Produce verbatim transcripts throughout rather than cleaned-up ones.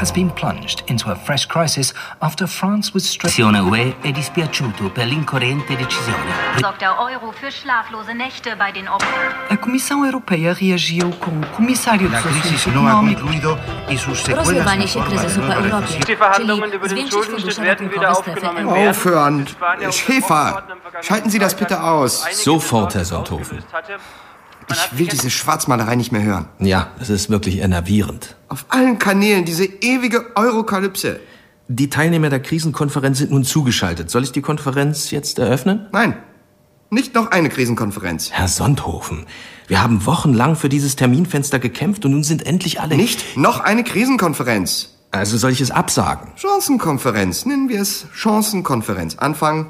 has been plunged into a fresh crisis after France was strict. La Commissione U E è dispiaciuto per l'incoerente decisione. Sorgt der Euro für schlaflose Nächte bei den Opfern. A Comissão Europeia reagiu com o Comissário dos Assuntos Económicos. Rozlewanie się kryzysu po Europie, czyli zwiększyć fundusze ratunkowe strefy euro. Aufhören! Schäfer, schalten Sie das bitte aus. Sofort, Herr Sonthofen. Ich will diese Schwarzmalerei nicht mehr hören. Ja, es ist wirklich enervierend. Auf allen Kanälen diese ewige Eurokalypse. Die Teilnehmer der Krisenkonferenz sind nun zugeschaltet. Soll ich die Konferenz jetzt eröffnen? Nein, nicht noch eine Krisenkonferenz. Herr Sonthofen, wir haben wochenlang für dieses Terminfenster gekämpft und nun sind endlich alle... Nicht noch eine Krisenkonferenz. Also soll ich es absagen? Chancenkonferenz, nennen wir es Chancenkonferenz. Anfang.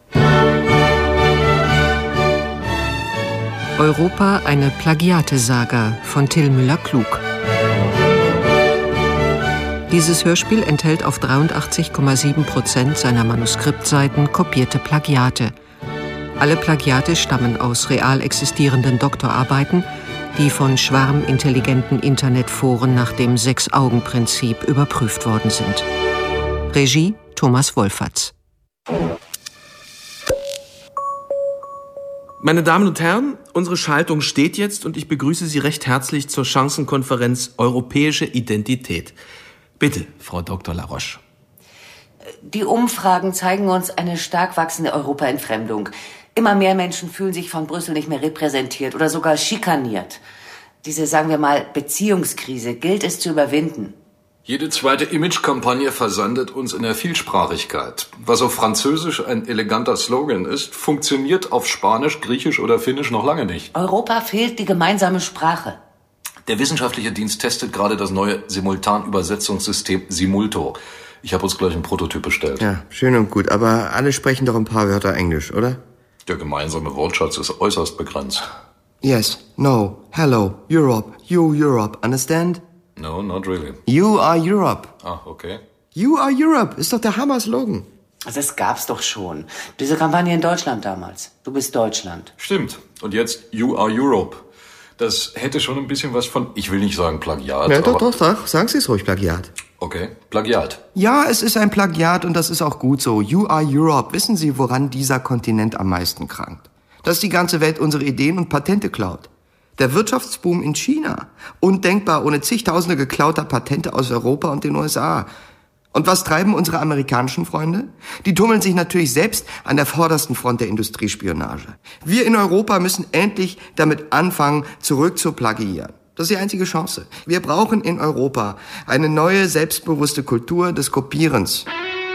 Europa, eine Plagiate-Saga von Till Müller-Klug. Dieses Hörspiel enthält auf dreiundachtzig Komma sieben Prozent seiner Manuskriptseiten kopierte Plagiate. Alle Plagiate stammen aus real existierenden Doktorarbeiten, die von schwarmintelligenten Internetforen nach dem Sechs-Augen-Prinzip überprüft worden sind. Regie Thomas Wolferts. Meine Damen und Herren, unsere Schaltung steht jetzt und ich begrüße Sie recht herzlich zur Chancenkonferenz Europäische Identität. Bitte, Frau Doktor Laroche. Die Umfragen zeigen uns eine stark wachsende Europaentfremdung. Immer mehr Menschen fühlen sich von Brüssel nicht mehr repräsentiert oder sogar schikaniert. Diese, sagen wir mal, Beziehungskrise gilt es zu überwinden. Jede zweite Imagekampagne versandet uns in der Vielsprachigkeit. Was auf Französisch ein eleganter Slogan ist, funktioniert auf Spanisch, Griechisch oder Finnisch noch lange nicht. Europa fehlt die gemeinsame Sprache. Der wissenschaftliche Dienst testet gerade das neue Simultanübersetzungssystem Simulto. Ich habe uns gleich einen Prototyp bestellt. Ja, schön und gut, aber alle sprechen doch ein paar Wörter Englisch, oder? Der gemeinsame Wortschatz ist äußerst begrenzt. Yes, no, hello, Europe, you Europe, understand? No, not really. You are Europe. Ah, okay. You are Europe, ist doch der Hammer-Slogan. Das gab's doch schon. Diese Kampagne in Deutschland damals. Du bist Deutschland. Stimmt. Und jetzt You are Europe. Das hätte schon ein bisschen was von, ich will nicht sagen Plagiat. Ja, doch, aber doch, doch, sagen Sie es ruhig, Plagiat. Okay, Plagiat. Ja, es ist ein Plagiat und das ist auch gut so. You are Europe. Wissen Sie, woran dieser Kontinent am meisten krankt? Dass die ganze Welt unsere Ideen und Patente klaut. Der Wirtschaftsboom in China. Undenkbar ohne zigtausende geklauter Patente aus Europa und den U S A. Und was treiben unsere amerikanischen Freunde? Die tummeln sich natürlich selbst an der vordersten Front der Industriespionage. Wir in Europa müssen endlich damit anfangen, zurück zu plagiieren. Das ist die einzige Chance. Wir brauchen in Europa eine neue, selbstbewusste Kultur des Kopierens.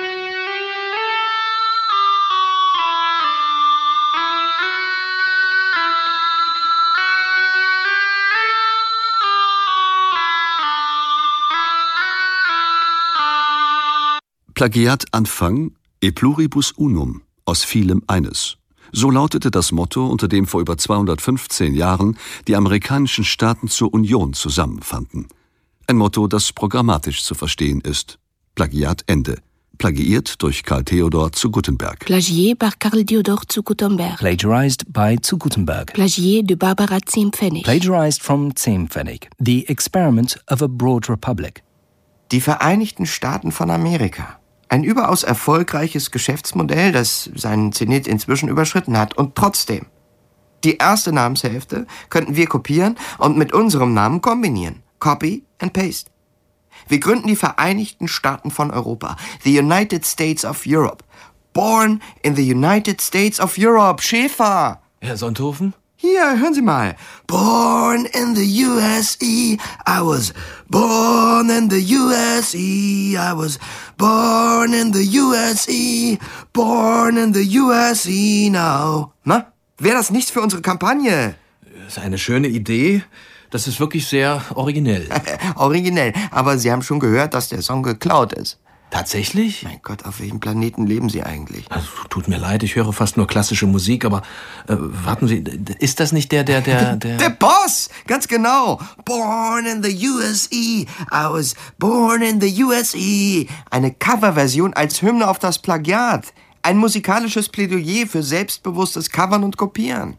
Plagiat Anfang, e pluribus unum, aus vielem eines. So lautete das Motto, unter dem vor über zweihundertfünfzehn Jahren die amerikanischen Staaten zur Union zusammenfanden. Ein Motto, das programmatisch zu verstehen ist. Plagiat Ende. Plagiiert durch Karl Theodor zu Guttenberg. Plagié par Karl Theodor zu Guttenberg. Plagiarized by zu Guttenberg. Plagié de Barbara Ziempfennig. Plagiarized from Ziempfennig. The Experiment of a Broad Republic. Die Vereinigten Staaten von Amerika. Ein überaus erfolgreiches Geschäftsmodell, das seinen Zenit inzwischen überschritten hat. Und trotzdem, die erste Namenshälfte könnten wir kopieren und mit unserem Namen kombinieren. Copy and paste. Wir gründen die Vereinigten Staaten von Europa. The United States of Europe. Born in the United States of Europe. Schäfer! Herr Sonthofen? Hier, hören Sie mal. Born in the U S A, I was born in the U S A, I was born in the U S A, born in the U S A now. Na, wäre das nichts für unsere Kampagne? Das ist eine schöne Idee. Das ist wirklich sehr originell. Originell, aber Sie haben schon gehört, dass der Song geklaut ist. Tatsächlich? Mein Gott, auf welchem Planeten leben Sie eigentlich? Also, tut mir leid, ich höre fast nur klassische Musik, aber äh, warten Sie, ist das nicht der, der, der, der... Der Boss! Ganz genau! Born in the U S A, I was born in the U S A. Eine Coverversion als Hymne auf das Plagiat. Ein musikalisches Plädoyer für selbstbewusstes Covern und Kopieren.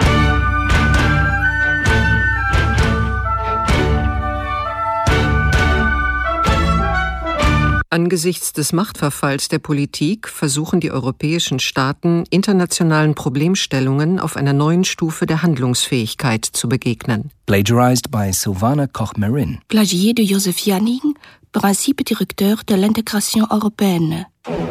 Angesichts des Machtverfalls der Politik versuchen die europäischen Staaten, internationalen Problemstellungen auf einer neuen Stufe der Handlungsfähigkeit zu begegnen. Plagiarized by Silvana Koch-Marin. Plagié de Joseph Janning, Principe directeur de l'intégration européenne.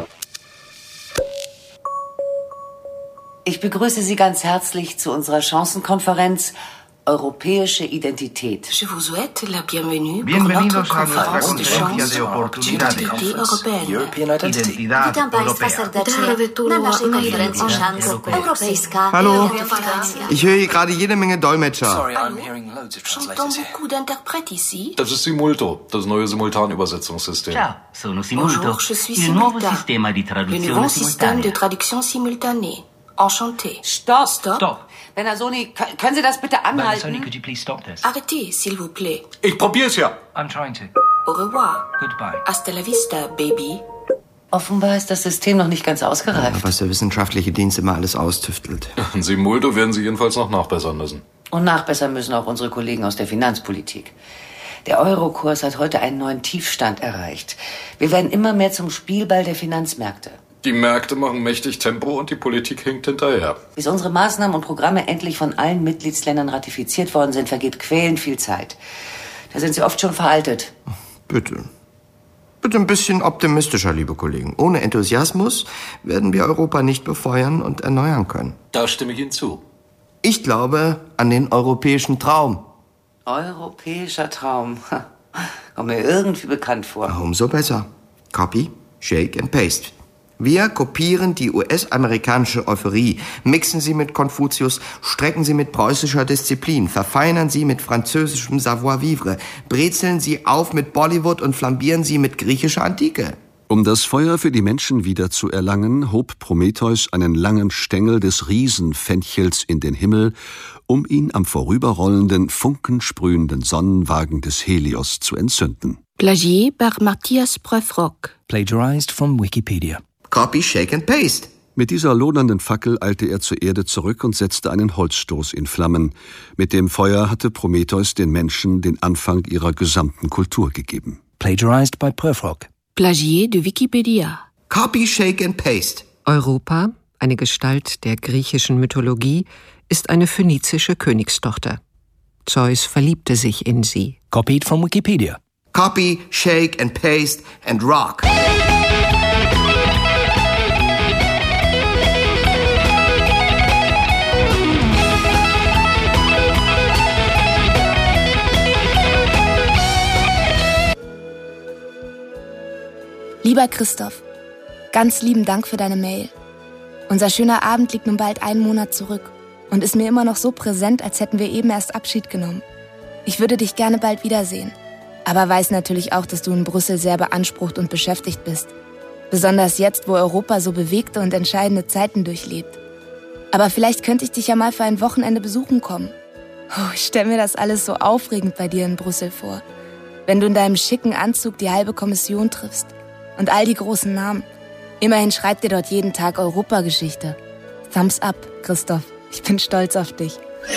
Ich begrüße Sie ganz herzlich zu unserer Chancenkonferenz Europäische Identität. Je vous souhaite la bienvenue pour Bienvenidos notre a nuestra conférence de conferencia chance de oportunidades. d'identité européenne. Identidad europea. Hallo. Ich höre hier gerade jede Menge Dolmetscher. J'entends beaucoup d'interprètes ici. Das ist Simulto, das neue Simultanübersetzungssystem. Ciao, sono Simulto. Bonjour, je suis Il nuovo Simulta. sistema di Le traduzione nouveau système de simultanea. traduction simultanée. Enchanté. Stopp! Stop. Stop. Bernasoni, k- können Sie das bitte Bernasoni, anhalten? could you please stop this? Arrêtez, s'il vous plaît. Ich probier's ja. I'm trying to. Au revoir. Goodbye. Hasta la vista, baby. Offenbar ist das System noch nicht ganz ausgereift. Was der wissenschaftliche Dienst immer alles austüftelt. In Simulto werden Sie jedenfalls noch nachbessern müssen. Und nachbessern müssen auch unsere Kollegen aus der Finanzpolitik. Der Eurokurs hat heute einen neuen Tiefstand erreicht. Wir werden immer mehr zum Spielball der Finanzmärkte. Die Märkte machen mächtig Tempo und die Politik hinkt hinterher. Bis unsere Maßnahmen und Programme endlich von allen Mitgliedsländern ratifiziert worden sind, vergeht quälend viel Zeit. Da sind sie oft schon veraltet. Bitte. Bitte ein bisschen optimistischer, liebe Kollegen. Ohne Enthusiasmus werden wir Europa nicht befeuern und erneuern können. Da stimme ich Ihnen zu. Ich glaube an den europäischen Traum. Europäischer Traum. Kommt mir irgendwie bekannt vor. Umso besser. Copy, shake and paste. Wir kopieren die U S-amerikanische Euphorie, mixen sie mit Konfuzius, strecken sie mit preußischer Disziplin, verfeinern sie mit französischem Savoir-vivre, brezeln sie auf mit Bollywood und flambieren sie mit griechischer Antike. Um das Feuer für die Menschen wieder zu erlangen, hob Prometheus einen langen Stängel des Riesenfenchels in den Himmel, um ihn am vorüberrollenden, funkensprühenden Sonnenwagen des Helios zu entzünden. Plagié par Matthias Preuffrock. Plagiarized from Wikipedia. Copy, shake and paste. Mit dieser lodernden Fackel eilte er zur Erde zurück und setzte einen Holzstoß in Flammen. Mit dem Feuer hatte Prometheus den Menschen den Anfang ihrer gesamten Kultur gegeben. Plagiarized by Preuffrock. Plagié de Wikipedia. Copy, shake and paste. Europa, eine Gestalt der griechischen Mythologie, ist eine phönizische Königstochter. Zeus verliebte sich in sie. Copied from Wikipedia. Copy, shake and paste and rock. Lieber Christoph, ganz lieben Dank für deine Mail. Unser schöner Abend liegt nun bald einen Monat zurück und ist mir immer noch so präsent, als hätten wir eben erst Abschied genommen. Ich würde dich gerne bald wiedersehen, aber weiß natürlich auch, dass du in Brüssel sehr beansprucht und beschäftigt bist. Besonders jetzt, wo Europa so bewegte und entscheidende Zeiten durchlebt. Aber vielleicht könnte ich dich ja mal für ein Wochenende besuchen kommen. Oh, ich stelle mir das alles so aufregend bei dir in Brüssel vor. Wenn du in deinem schicken Anzug die halbe Kommission triffst. Und all die großen Namen. Immerhin schreibt ihr dort jeden Tag Europageschichte. Thumbs up, Christoph. Ich bin stolz auf dich.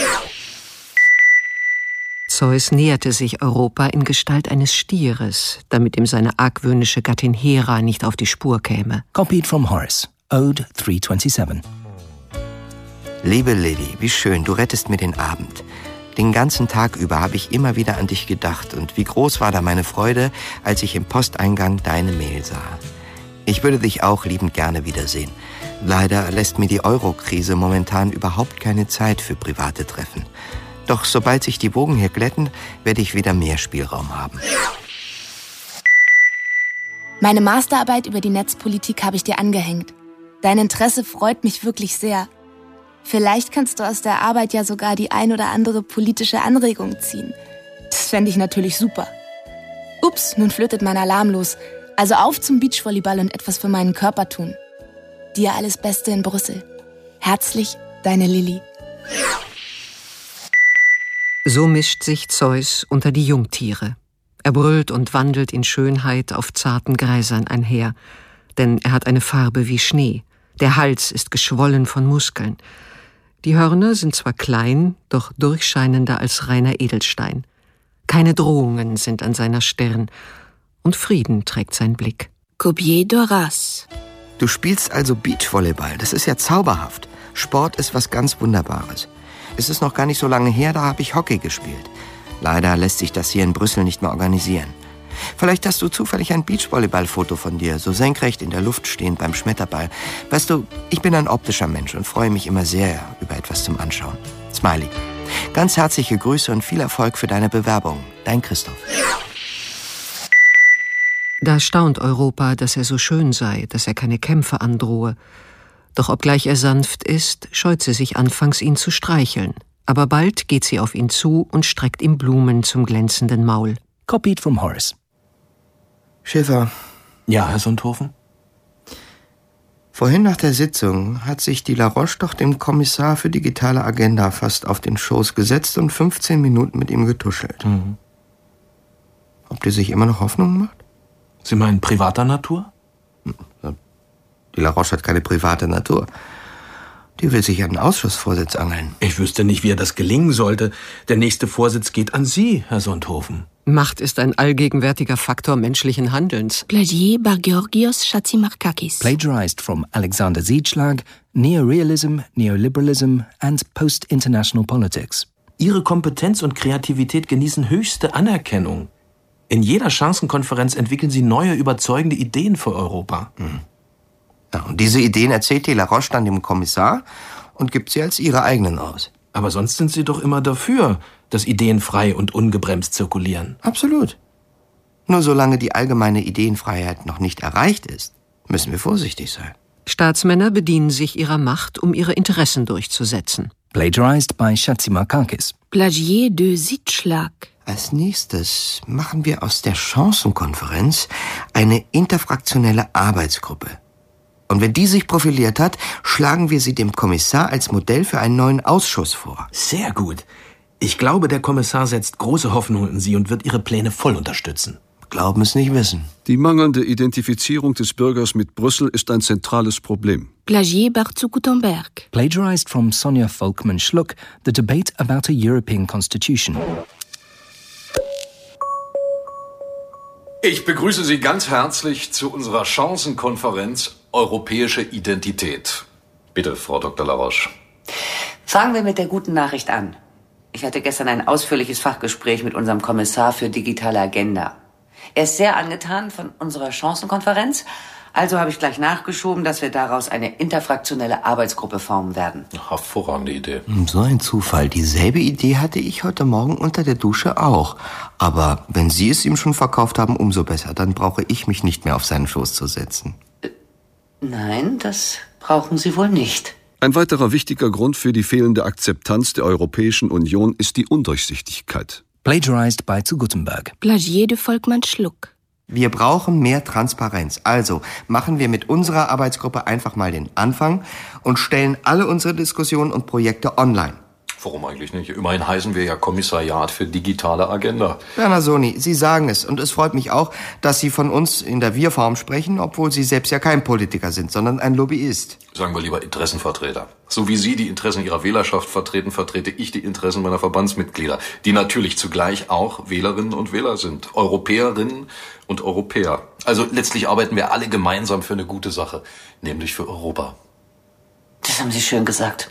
Zeus näherte sich Europa in Gestalt eines Stieres, damit ihm seine argwöhnische Gattin Hera nicht auf die Spur käme. Copied from Horace. Ode drei siebenundzwanzig. Liebe Lilly, wie schön, du rettest mir den Abend. Den ganzen Tag über habe ich immer wieder an dich gedacht und wie groß war da meine Freude, als ich im Posteingang deine Mail sah. Ich würde dich auch liebend gerne wiedersehen. Leider lässt mir die Euro-Krise momentan überhaupt keine Zeit für private Treffen. Doch sobald sich die Wogen hier glätten, werde ich wieder mehr Spielraum haben. Meine Masterarbeit über die Netzpolitik habe ich dir angehängt. Dein Interesse freut mich wirklich sehr. Vielleicht kannst du aus der Arbeit ja sogar die ein oder andere politische Anregung ziehen. Das fände ich natürlich super. Ups, nun flötet mein Alarm los. Also auf zum Beachvolleyball und etwas für meinen Körper tun. Dir alles Beste in Brüssel. Herzlich, deine Lilly. So mischt sich Zeus unter die Jungtiere. Er brüllt und wandelt in Schönheit auf zarten Gräsern einher. Denn er hat eine Farbe wie Schnee. Der Hals ist geschwollen von Muskeln. Die Hörner sind zwar klein, doch durchscheinender als reiner Edelstein. Keine Drohungen sind an seiner Stirn, und Frieden trägt sein Blick. Copier d'Horace. Du spielst also Beachvolleyball. Das ist ja zauberhaft. Sport ist was ganz Wunderbares. Es ist noch gar nicht so lange her, da habe ich Hockey gespielt. Leider lässt sich das hier in Brüssel nicht mehr organisieren. Vielleicht hast du zufällig ein Beachvolleyball-Foto von dir, so senkrecht in der Luft stehend beim Schmetterball. Weißt du, ich bin ein optischer Mensch und freue mich immer sehr über etwas zum Anschauen. Smiley. Ganz herzliche Grüße und viel Erfolg für deine Bewerbung. Dein Christoph. Da staunt Europa, dass er so schön sei, dass er keine Kämpfe androhe. Doch obgleich er sanft ist, scheut sie sich anfangs, ihn zu streicheln. Aber bald geht sie auf ihn zu und streckt ihm Blumen zum glänzenden Maul. Copied from Horace. Schäfer. Ja, Herr Sonthofen? Vorhin nach der Sitzung hat sich die Laroche doch dem Kommissar für digitale Agenda fast auf den Schoß gesetzt und fünfzehn Minuten mit ihm getuschelt. Mhm. Ob die sich immer noch Hoffnung macht? Sie meinen privater Natur? Die Laroche hat keine private Natur. Die will sich einen Ausschussvorsitz angeln. Ich wüsste nicht, wie ihr das gelingen sollte. Der nächste Vorsitz geht an Sie, Herr Sonthofen. Macht ist ein allgegenwärtiger Faktor menschlichen Handelns. Plagié par Georgios Chatzimarkakis. Plagiarized from Alexander Zietschlag, Neorealism, Neoliberalism and Post-International Politics. Ihre Kompetenz und Kreativität genießen höchste Anerkennung. In jeder Chancenkonferenz entwickeln Sie neue, überzeugende Ideen für Europa. Mhm. Ja, und diese Ideen erzählt die Laroche dann dem Kommissar und gibt sie als ihre eigenen aus. Aber sonst sind Sie doch immer dafür, dass Ideen frei und ungebremst zirkulieren. Absolut. Nur solange die allgemeine Ideenfreiheit noch nicht erreicht ist, müssen wir vorsichtig sein. Staatsmänner bedienen sich ihrer Macht, um ihre Interessen durchzusetzen. Plagiarized by Chatzimarkakis. Plagié de Zietschlag. Als nächstes machen wir aus der Chancenkonferenz eine interfraktionelle Arbeitsgruppe. Und wenn die sich profiliert hat, schlagen wir sie dem Kommissar als Modell für einen neuen Ausschuss vor. Sehr gut. Ich glaube, der Kommissar setzt große Hoffnungen in Sie und wird Ihre Pläne voll unterstützen. Glauben es nicht wissen. Die mangelnde Identifizierung des Bürgers mit Brüssel ist ein zentrales Problem. Plagié par zu Gutenberg. Plagiarized from Sonja Volkmann-Schluck, The Debate about a European Constitution. Ich begrüße Sie ganz herzlich zu unserer Chancenkonferenz Europäische Identität. Bitte, Frau Doktor Laroche. Fangen wir mit der guten Nachricht an. Ich hatte gestern ein ausführliches Fachgespräch mit unserem Kommissar für digitale Agenda. Er ist sehr angetan von unserer Chancenkonferenz. Also habe ich gleich nachgeschoben, dass wir daraus eine interfraktionelle Arbeitsgruppe formen werden. Hervorragende Idee. So ein Zufall. Dieselbe Idee hatte ich heute Morgen unter der Dusche auch. Aber wenn Sie es ihm schon verkauft haben, umso besser. Dann brauche ich mich nicht mehr auf seinen Schoß zu setzen. Äh, nein, das brauchen Sie wohl nicht. Ein weiterer wichtiger Grund für die fehlende Akzeptanz der Europäischen Union ist die Undurchsichtigkeit. Plagiarized by zu Gutenberg. Plagié de Volkmann-Schluck. Wir brauchen mehr Transparenz. Also machen wir mit unserer Arbeitsgruppe einfach mal den Anfang und stellen alle unsere Diskussionen und Projekte online. Warum eigentlich nicht? Immerhin heißen wir ja Kommissariat für digitale Agenda. Bernasoni, Sie sagen es. Und es freut mich auch, dass Sie von uns in der Wir-Form sprechen, obwohl Sie selbst ja kein Politiker sind, sondern ein Lobbyist. Sagen wir lieber Interessenvertreter. So wie Sie die Interessen Ihrer Wählerschaft vertreten, vertrete ich die Interessen meiner Verbandsmitglieder, die natürlich zugleich auch Wählerinnen und Wähler sind, Europäerinnen und Europäer. Also letztlich arbeiten wir alle gemeinsam für eine gute Sache, nämlich für Europa. Das haben Sie schön gesagt.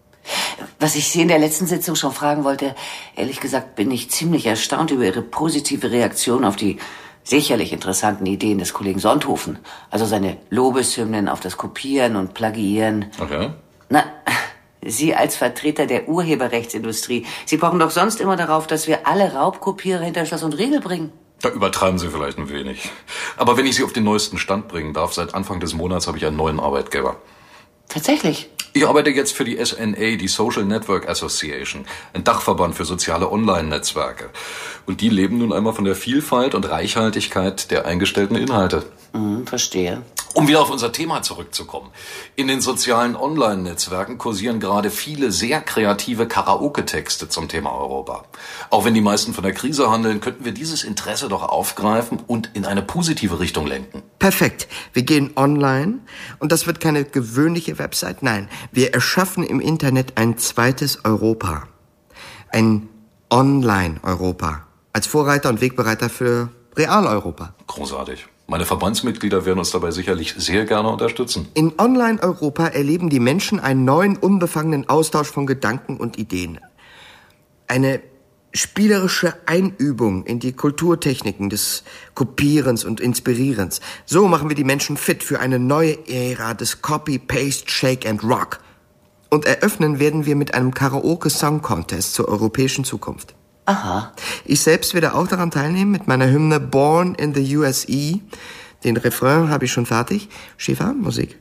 Was ich Sie in der letzten Sitzung schon fragen wollte, ehrlich gesagt bin ich ziemlich erstaunt über Ihre positive Reaktion auf die sicherlich interessanten Ideen des Kollegen Sonthofen. Also seine Lobeshymnen auf das Kopieren und Plagiieren. Okay. Na, Sie als Vertreter der Urheberrechtsindustrie, Sie pochen doch sonst immer darauf, dass wir alle Raubkopierer hinter Schloss und Riegel bringen. Da übertreiben Sie vielleicht ein wenig. Aber wenn ich Sie auf den neuesten Stand bringen darf, seit Anfang des Monats habe ich einen neuen Arbeitgeber. Tatsächlich? Ich arbeite jetzt für die S N A, die Social Network Association, ein Dachverband für soziale Online-Netzwerke. Und die leben nun einmal von der Vielfalt und Reichhaltigkeit der eingestellten Inhalte. Mhm, verstehe. Um wieder auf unser Thema zurückzukommen. In den sozialen Online-Netzwerken kursieren gerade viele sehr kreative Karaoke-Texte zum Thema Europa. Auch wenn die meisten von der Krise handeln, könnten wir dieses Interesse doch aufgreifen und in eine positive Richtung lenken. Perfekt. Wir gehen online und das wird keine gewöhnliche Website. Nein, wir erschaffen im Internet ein zweites Europa. Ein Online-Europa. Als Vorreiter und Wegbereiter für Real-Europa. Großartig. Meine Verbandsmitglieder werden uns dabei sicherlich sehr gerne unterstützen. In Online-Europa erleben die Menschen einen neuen, unbefangenen Austausch von Gedanken und Ideen. Eine spielerische Einübung in die Kulturtechniken des Kopierens und Inspirierens. So machen wir die Menschen fit für eine neue Ära des Copy, Paste, Shake and Rock. Und eröffnen werden wir mit einem Karaoke-Song-Contest zur europäischen Zukunft. Aha. Ich selbst werde auch daran teilnehmen mit meiner Hymne Born in the U S A. Den Refrain habe ich schon fertig. Shiva, Musik.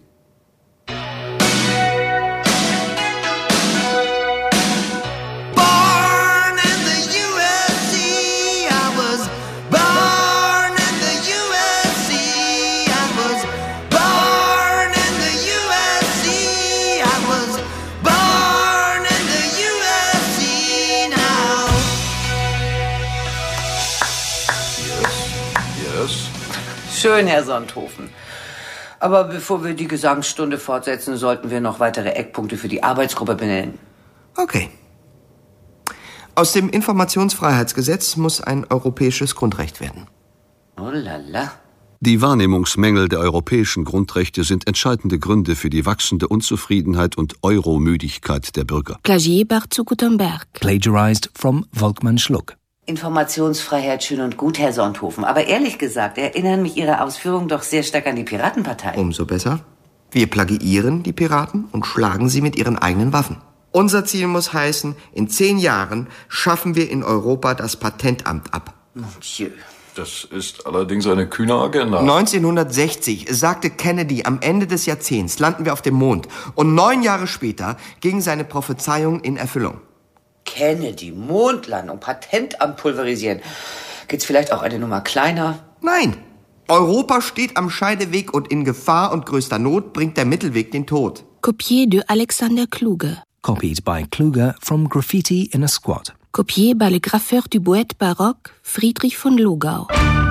Schön, Herr Sonthofen. Aber bevor wir die Gesangsstunde fortsetzen, sollten wir noch weitere Eckpunkte für die Arbeitsgruppe benennen. Okay. Aus dem Informationsfreiheitsgesetz muss ein europäisches Grundrecht werden. Oh la la. Die Wahrnehmungsmängel der europäischen Grundrechte sind entscheidende Gründe für die wachsende Unzufriedenheit und Euromüdigkeit der Bürger. Plagié par zu Gutenberg. Plagiarized from Volkmann Schluck. Informationsfreiheit schön und gut, Herr Sonthofen. Aber ehrlich gesagt erinnern mich Ihre Ausführungen doch sehr stark an die Piratenpartei. Umso besser. Wir plagiieren die Piraten und schlagen sie mit ihren eigenen Waffen. Unser Ziel muss heißen, in zehn Jahren schaffen wir in Europa das Patentamt ab. Mon Dieu. Das ist allerdings eine kühne Agenda. neunzehnhundertsechzig sagte Kennedy, am Ende des Jahrzehnts landen wir auf dem Mond. Und neun Jahre später ging seine Prophezeiung in Erfüllung. Kennedy, Mondlandung, Patentamt pulverisieren. Geht's vielleicht auch eine Nummer kleiner? Nein. Europa steht am Scheideweg und in Gefahr und größter Not bringt der Mittelweg den Tod. Copié de Alexander Kluge. Copied by Kluge from Graffiti in a Squat. Copié par le graffeur du Boët baroque Friedrich von Logau.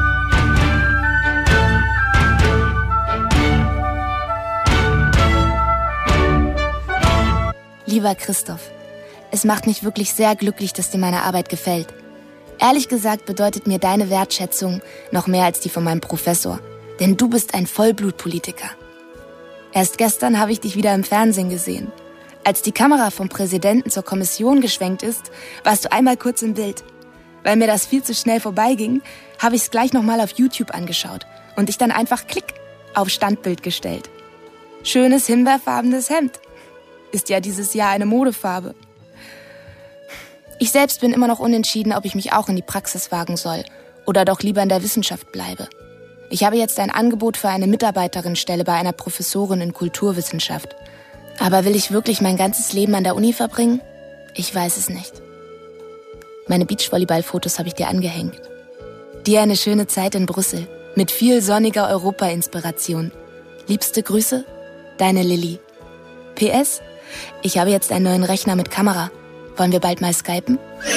Lieber Christoph, es macht mich wirklich sehr glücklich, dass dir meine Arbeit gefällt. Ehrlich gesagt bedeutet mir deine Wertschätzung noch mehr als die von meinem Professor. Denn du bist ein Vollblutpolitiker. Erst gestern habe ich dich wieder im Fernsehen gesehen. Als die Kamera vom Präsidenten zur Kommission geschwenkt ist, warst du einmal kurz im Bild. Weil mir das viel zu schnell vorbeiging, habe ich es gleich nochmal auf YouTube angeschaut und dich dann einfach klick auf Standbild gestellt. Schönes himbeerfarbenes Hemd. Ist ja dieses Jahr eine Modefarbe. Ich selbst bin immer noch unentschieden, ob ich mich auch in die Praxis wagen soll oder doch lieber in der Wissenschaft bleibe. Ich habe jetzt ein Angebot für eine Mitarbeiterin-Stelle bei einer Professorin in Kulturwissenschaft. Aber will ich wirklich mein ganzes Leben an der Uni verbringen? Ich weiß es nicht. Meine Beachvolleyball-Fotos habe ich dir angehängt. Dir eine schöne Zeit in Brüssel mit viel sonniger Europa-Inspiration. Liebste Grüße, deine Lilly. P S. Ich habe jetzt einen neuen Rechner mit Kamera. Wollen wir bald mal skypen?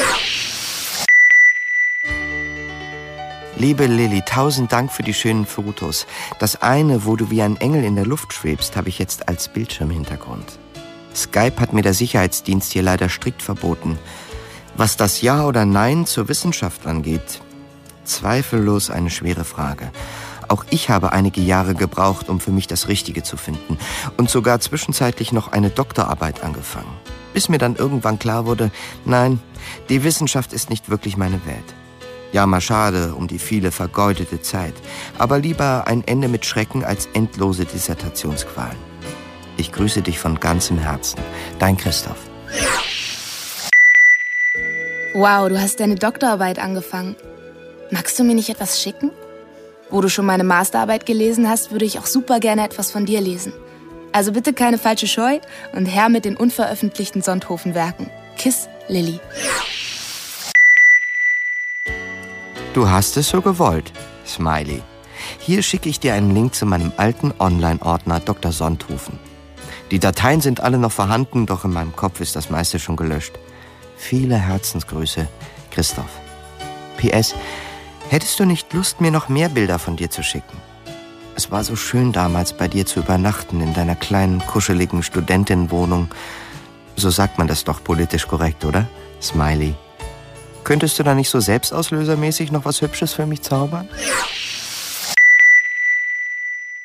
Liebe Lilly, tausend Dank für die schönen Fotos. Das eine, wo du wie ein Engel in der Luft schwebst, habe ich jetzt als Bildschirmhintergrund. Skype hat mir der Sicherheitsdienst hier leider strikt verboten. Was das Ja oder Nein zur Wissenschaft angeht, zweifellos eine schwere Frage. Auch ich habe einige Jahre gebraucht, um für mich das Richtige zu finden und sogar zwischenzeitlich noch eine Doktorarbeit angefangen. Bis mir dann irgendwann klar wurde, nein, die Wissenschaft ist nicht wirklich meine Welt. Ja, mal schade um die viele vergeudete Zeit, aber lieber ein Ende mit Schrecken als endlose Dissertationsqualen. Ich grüße dich von ganzem Herzen. Dein Christoph. Wow, du hast deine Doktorarbeit angefangen. Magst du mir nicht etwas schicken? Wo du schon meine Masterarbeit gelesen hast, würde ich auch super gerne etwas von dir lesen. Also bitte keine falsche Scheu und her mit den unveröffentlichten Sonthofen-Werken. Kiss, Lilly. Du hast es so gewollt, Smiley. Hier schicke ich dir einen Link zu meinem alten Online-Ordner Doktor Sonthofen. Die Dateien sind alle noch vorhanden, doch in meinem Kopf ist das meiste schon gelöscht. Viele Herzensgrüße, Christoph. P S. Hättest du nicht Lust, mir noch mehr Bilder von dir zu schicken? Es war so schön damals, bei dir zu übernachten, in deiner kleinen, kuscheligen Studentinnenwohnung. So sagt man das doch politisch korrekt, oder? Smiley. Könntest du da nicht so selbstauslösermäßig noch was Hübsches für mich zaubern?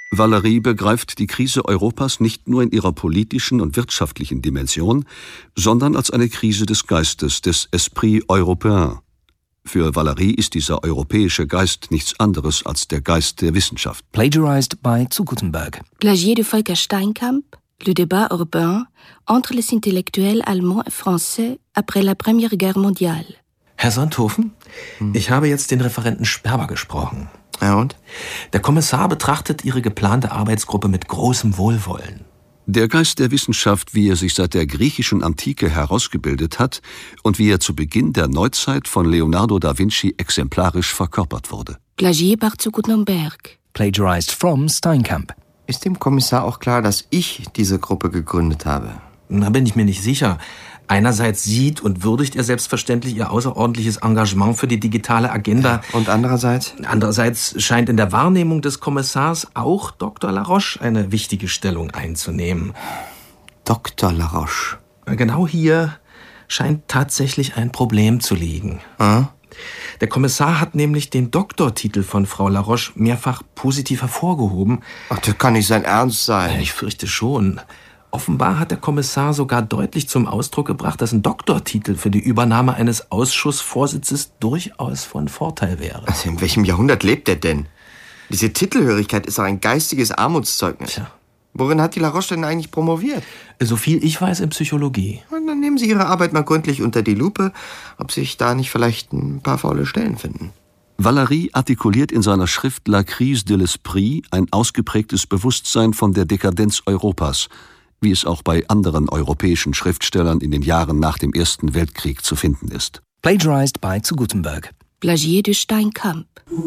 Valéry begreift die Krise Europas nicht nur in ihrer politischen und wirtschaftlichen Dimension, sondern als eine Krise des Geistes, des Esprit européen. Für Valéry ist dieser europäische Geist nichts anderes als der Geist der Wissenschaft. Plagiarized by zu Gutenberg. Plagié de Volker Steinkamp, le débat européen entre les intellectuels allemands et français après la Première Guerre mondiale. Herr Sonthofen, hm. ich habe jetzt den Referenten Sperber gesprochen. Ja, und? Der Kommissar betrachtet Ihre geplante Arbeitsgruppe mit großem Wohlwollen. Der Geist der Wissenschaft, wie er sich seit der griechischen Antike herausgebildet hat und wie er zu Beginn der Neuzeit von Leonardo da Vinci exemplarisch verkörpert wurde. Plagié par zu Gutenberg. Plagiarized from Steinkamp. Ist dem Kommissar auch klar, dass ich diese Gruppe gegründet habe? Da bin ich mir nicht sicher. Einerseits sieht und würdigt er selbstverständlich Ihr außerordentliches Engagement für die digitale Agenda. Und andererseits? Andererseits scheint in der Wahrnehmung des Kommissars auch Doktor Laroche eine wichtige Stellung einzunehmen. Doktor Laroche? Genau hier scheint tatsächlich ein Problem zu liegen. Ah? Der Kommissar hat nämlich den Doktortitel von Frau Laroche mehrfach positiv hervorgehoben. Ach, das kann nicht sein Ernst sein. Ich fürchte schon. Offenbar hat der Kommissar sogar deutlich zum Ausdruck gebracht, dass ein Doktortitel für die Übernahme eines Ausschussvorsitzes durchaus von Vorteil wäre. Also in welchem Jahrhundert lebt er denn? Diese Titelhörigkeit ist doch ein geistiges Armutszeugnis. Tja. Worin hat die Laroche denn eigentlich promoviert? So viel ich weiß, in Psychologie. Und dann nehmen Sie Ihre Arbeit mal gründlich unter die Lupe, ob sich da nicht vielleicht ein paar faule Stellen finden. Valéry artikuliert in seiner Schrift La crise de l'esprit ein ausgeprägtes Bewusstsein von der Dekadenz Europas, wie es auch bei anderen europäischen Schriftstellern in den Jahren nach dem Ersten Weltkrieg zu finden ist. Plagiarized by zu Gutenberg. Plagié de Steinkamp.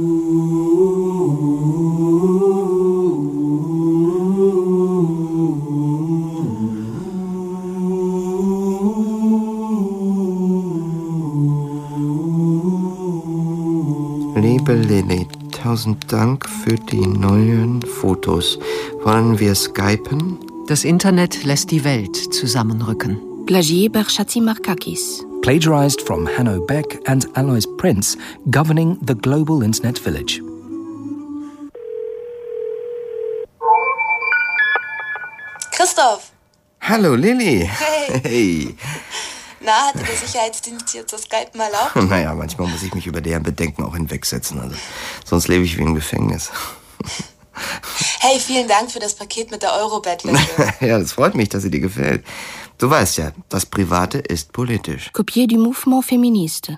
Liebe Lilly, tausend Dank für die neuen Fotos. Wollen wir skypen? Das Internet lässt die Welt zusammenrücken. Plagié par Chatzimarkakis. Plagiarized from Hanno Beck and Alois Prince, governing the global internet village. Christoph! Hallo Lilly! Hey! Hey! Na, hatte der Sicherheitsdienst hier zu Skypen erlaubt? Naja, manchmal muss ich mich über deren Bedenken auch hinwegsetzen. Also, sonst lebe ich wie im Gefängnis. Hey, vielen Dank für das Paket mit der Euro-Bettwäsche. Ja, das freut mich, dass sie dir gefällt. Du weißt ja, das Private ist politisch. Copié du Mouvement Féministe.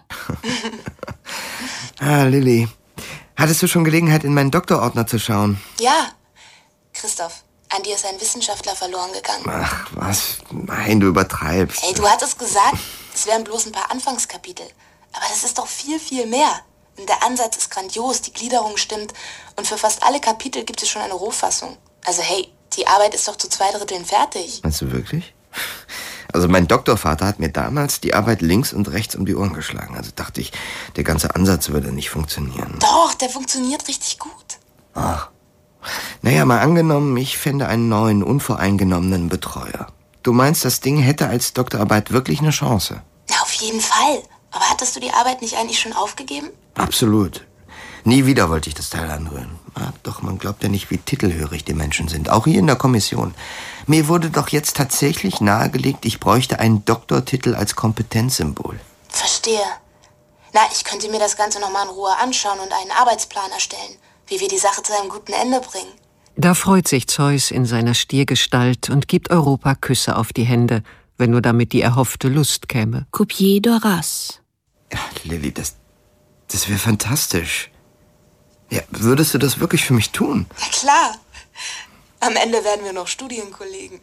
Ah, Lilly, hattest du schon Gelegenheit, in meinen Doktorordner zu schauen? Ja. Christoph, an dir ist ein Wissenschaftler verloren gegangen. Ach, was? Nein, du übertreibst. Hey, du hattest gesagt, es wären bloß ein paar Anfangskapitel. Aber das ist doch viel, viel mehr. Der Ansatz ist grandios, die Gliederung stimmt und für fast alle Kapitel gibt es schon eine Rohfassung. Also hey, die Arbeit ist doch zu zwei Dritteln fertig. Meinst du wirklich? Also mein Doktorvater hat mir damals die Arbeit links und rechts um die Ohren geschlagen. Also dachte ich, der ganze Ansatz würde nicht funktionieren. Doch, der funktioniert richtig gut. Ach. Naja, mal angenommen, ich fände einen neuen, unvoreingenommenen Betreuer. Du meinst, das Ding hätte als Doktorarbeit wirklich eine Chance? Na, auf jeden Fall. Aber hattest du die Arbeit nicht eigentlich schon aufgegeben? Absolut. Nie wieder wollte ich das Teil anrühren. Ah, doch man glaubt ja nicht, wie titelhörig die Menschen sind. Auch hier in der Kommission. Mir wurde doch jetzt tatsächlich nahegelegt, ich bräuchte einen Doktortitel als Kompetenzsymbol. Verstehe. Na, ich könnte mir das Ganze noch mal in Ruhe anschauen und einen Arbeitsplan erstellen, wie wir die Sache zu einem guten Ende bringen. Da freut sich Zeus in seiner Stiergestalt und gibt Europa Küsse auf die Hände, wenn nur damit die erhoffte Lust käme. Copié d'Horace. Ja, Lilly, das, das wäre fantastisch. Ja, würdest du das wirklich für mich tun? Ja, klar. Am Ende werden wir noch Studienkollegen.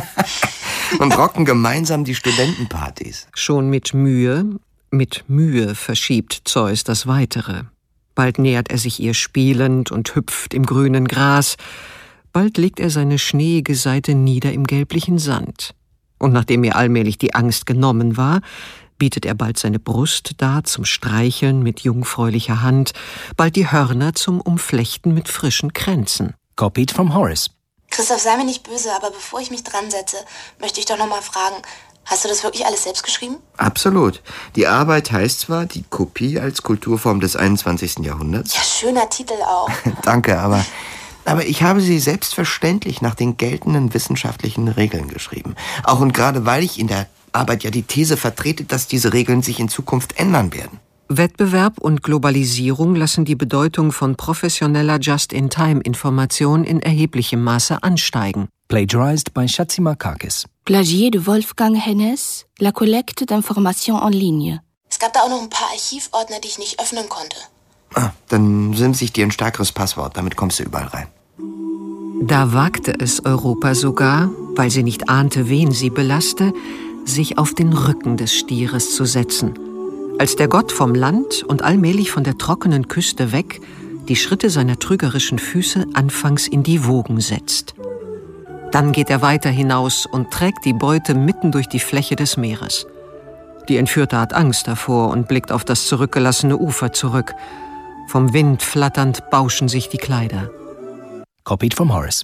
Und rocken gemeinsam die Studentenpartys. Schon mit Mühe, mit Mühe verschiebt Zeus das Weitere. Bald nähert er sich ihr spielend und hüpft im grünen Gras. Bald legt er seine schneeige Seite nieder im gelblichen Sand. Und nachdem ihr allmählich die Angst genommen war, bietet er bald seine Brust dar zum Streicheln mit jungfräulicher Hand, bald die Hörner zum Umflechten mit frischen Kränzen. Copied from Horace. Christoph, sei mir nicht böse, aber bevor ich mich dran setze, möchte ich doch noch mal fragen, hast du das wirklich alles selbst geschrieben? Absolut. Die Arbeit heißt zwar die Kopie als Kulturform des einundzwanzigsten Jahrhunderts. Ja, schöner Titel auch. Danke, aber Aber ich habe sie selbstverständlich nach den geltenden wissenschaftlichen Regeln geschrieben. Auch und gerade weil ich in der Arbeit ja die These vertrete, dass diese Regeln sich in Zukunft ändern werden. Wettbewerb und Globalisierung lassen die Bedeutung von professioneller Just-in-Time-Information in erheblichem Maße ansteigen. Plagiarized by Chatzimarkakis. Plagié de Wolfgang Hennes, La collecte d'informations en ligne. Es gab da auch noch ein paar Archivordner, die ich nicht öffnen konnte. Ah, dann simse ich dir ein stärkeres Passwort, damit kommst du überall rein. Da wagte es Europa sogar, weil sie nicht ahnte, wen sie belaste, sich auf den Rücken des Stieres zu setzen. Als der Gott vom Land und allmählich von der trockenen Küste weg die Schritte seiner trügerischen Füße anfangs in die Wogen setzt. Dann geht er weiter hinaus und trägt die Beute mitten durch die Fläche des Meeres. Die Entführte hat Angst davor und blickt auf das zurückgelassene Ufer zurück. Vom Wind flatternd bauschen sich die Kleider. Copied from Horace.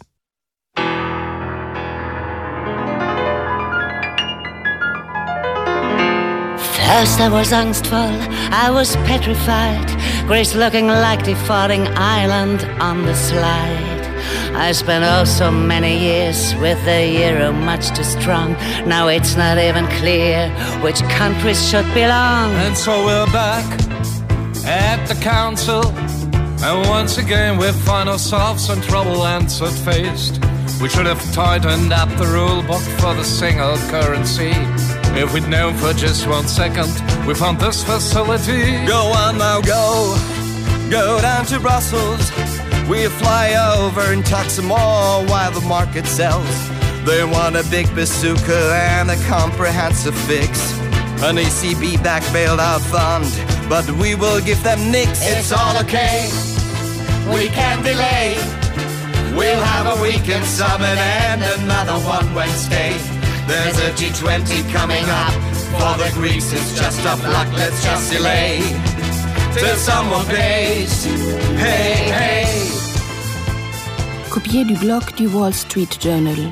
First I was angstful, I was petrified, Greece looking like the falling island on the slide. I spent oh so many years with the euro much too strong. Now it's not even clear which countries should belong. And so we're back at the council, and once again we find ourselves in trouble and so faced. We should have tightened up the rule book for the single currency. If we'd known for just one second, we found this facility. Go on now, go, go down to Brussels. We fly over and talk some more while the market sells. They want a big bazooka and a comprehensive fix. An E C B-backed bailout fund, but we will give them nicks. It's all okay, we can delay. We'll have a weekend summit and another one Wednesday. There's a G twenty coming up. For the Greeks it's just a luck, let's just delay till someone pays. Hey, hey. Copié du blog du Wall Street Journal.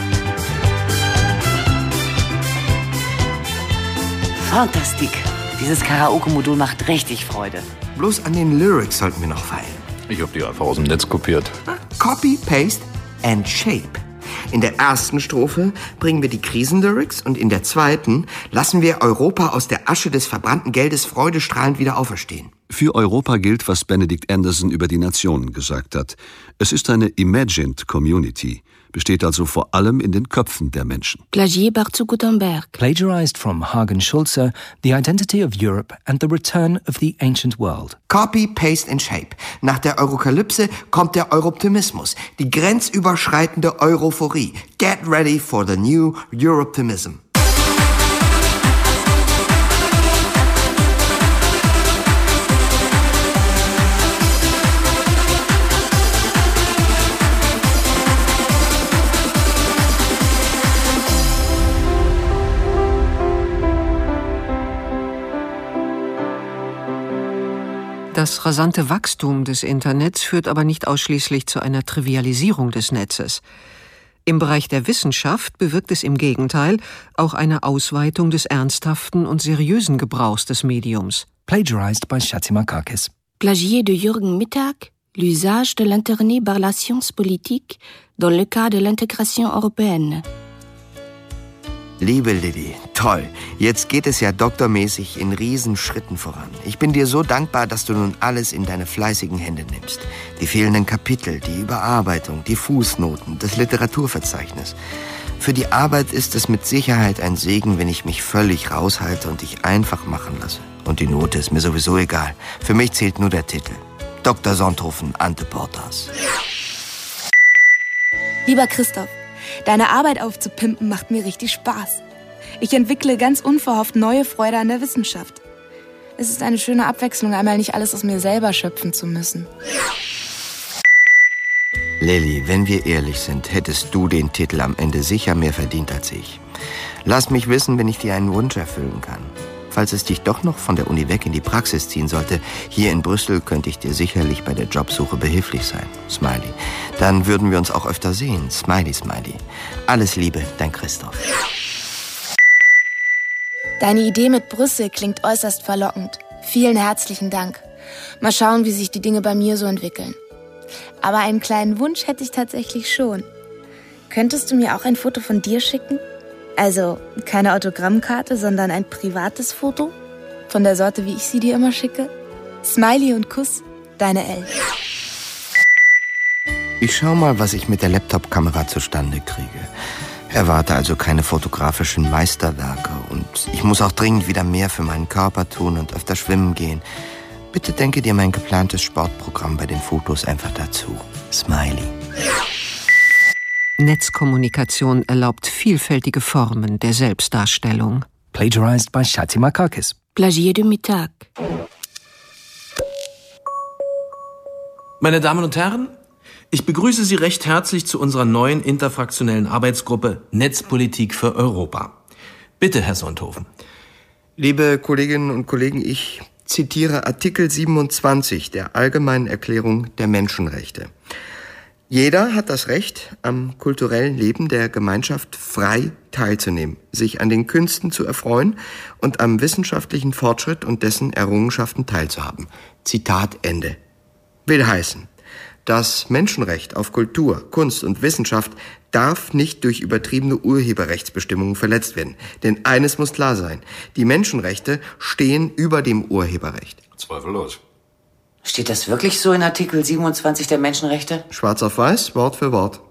Fantastik. Dieses Karaoke-Modul macht richtig Freude. Bloß an den Lyrics sollten wir noch feilen. Ich hab die einfach aus dem Netz kopiert. Copy, Paste and Shape. In der ersten Strophe bringen wir die Krisenlyrics und in der zweiten lassen wir Europa aus der Asche des verbrannten Geldes freudestrahlend wieder auferstehen. Für Europa gilt, was Benedict Anderson über die Nationen gesagt hat. Es ist eine imagined community, besteht also vor allem in den Köpfen der Menschen. Plagié par Gutenberg. Plagiarized from Hagen Schulze, The Identity of Europe and the Return of the Ancient World. Copy, Paste and Shape. Nach der Eurokalypse kommt der Europtimismus, die grenzüberschreitende Europhorie. Get ready for the new Europtimism. Das rasante Wachstum des Internets führt aber nicht ausschließlich zu einer Trivialisierung des Netzes. Im Bereich der Wissenschaft bewirkt es im Gegenteil auch eine Ausweitung des ernsthaften und seriösen Gebrauchs des Mediums. Plagiarized by Chatzimarkakis. Plagié de Jürgen Mittag, l'usage de l'Internet par la science politique dans le cas de l'intégration européenne. Liebe Lilly, toll. Jetzt geht es ja doktormäßig in Riesenschritten voran. Ich bin dir so dankbar, dass du nun alles in deine fleißigen Hände nimmst. Die fehlenden Kapitel, die Überarbeitung, die Fußnoten, das Literaturverzeichnis. Für die Arbeit ist es mit Sicherheit ein Segen, wenn ich mich völlig raushalte und dich einfach machen lasse. Und die Note ist mir sowieso egal. Für mich zählt nur der Titel. Doktor Sonthofen, Ante Portas. Lieber Christoph, deine Arbeit aufzupimpen macht mir richtig Spaß. Ich entwickle ganz unverhofft neue Freude an der Wissenschaft. Es ist eine schöne Abwechslung, einmal nicht alles aus mir selber schöpfen zu müssen. Lilly, wenn wir ehrlich sind, hättest du den Titel am Ende sicher mehr verdient als ich. Lass mich wissen, wenn ich dir einen Wunsch erfüllen kann. Falls es dich doch noch von der Uni weg in die Praxis ziehen sollte, hier in Brüssel könnte ich dir sicherlich bei der Jobsuche behilflich sein. Smiley. Dann würden wir uns auch öfter sehen. Smiley, Smiley. Alles Liebe, dein Christoph. Deine Idee mit Brüssel klingt äußerst verlockend. Vielen herzlichen Dank. Mal schauen, wie sich die Dinge bei mir so entwickeln. Aber einen kleinen Wunsch hätte ich tatsächlich schon. Könntest du mir auch ein Foto von dir schicken? Also keine Autogrammkarte, sondern ein privates Foto? Von der Sorte, wie ich sie dir immer schicke? Smiley und Kuss, deine Elle. Ich schau mal, was ich mit der Laptop-Kamera zustande kriege. Erwarte also keine fotografischen Meisterwerke und ich muss auch dringend wieder mehr für meinen Körper tun und öfter schwimmen gehen. Bitte denke dir mein geplantes Sportprogramm bei den Fotos einfach dazu. Smiley. Netzkommunikation erlaubt vielfältige Formen der Selbstdarstellung. Plagiarized by Shati Markakis. Plagier du Mittag. Meine Damen und Herren, ich begrüße Sie recht herzlich zu unserer neuen interfraktionellen Arbeitsgruppe Netzpolitik für Europa. Bitte, Herr Sonthofen. Liebe Kolleginnen und Kollegen, ich zitiere Artikel siebenundzwanzig der Allgemeinen Erklärung der Menschenrechte. Jeder hat das Recht, am kulturellen Leben der Gemeinschaft frei teilzunehmen, sich an den Künsten zu erfreuen und am wissenschaftlichen Fortschritt und dessen Errungenschaften teilzuhaben. Zitat Ende. Will heißen, das Menschenrecht auf Kultur, Kunst und Wissenschaft darf nicht durch übertriebene Urheberrechtsbestimmungen verletzt werden. Denn eines muss klar sein, die Menschenrechte stehen über dem Urheberrecht. Zweifellos. Steht das wirklich so in Artikel siebenundzwanzig der Menschenrechte? Schwarz auf weiß, Wort für Wort.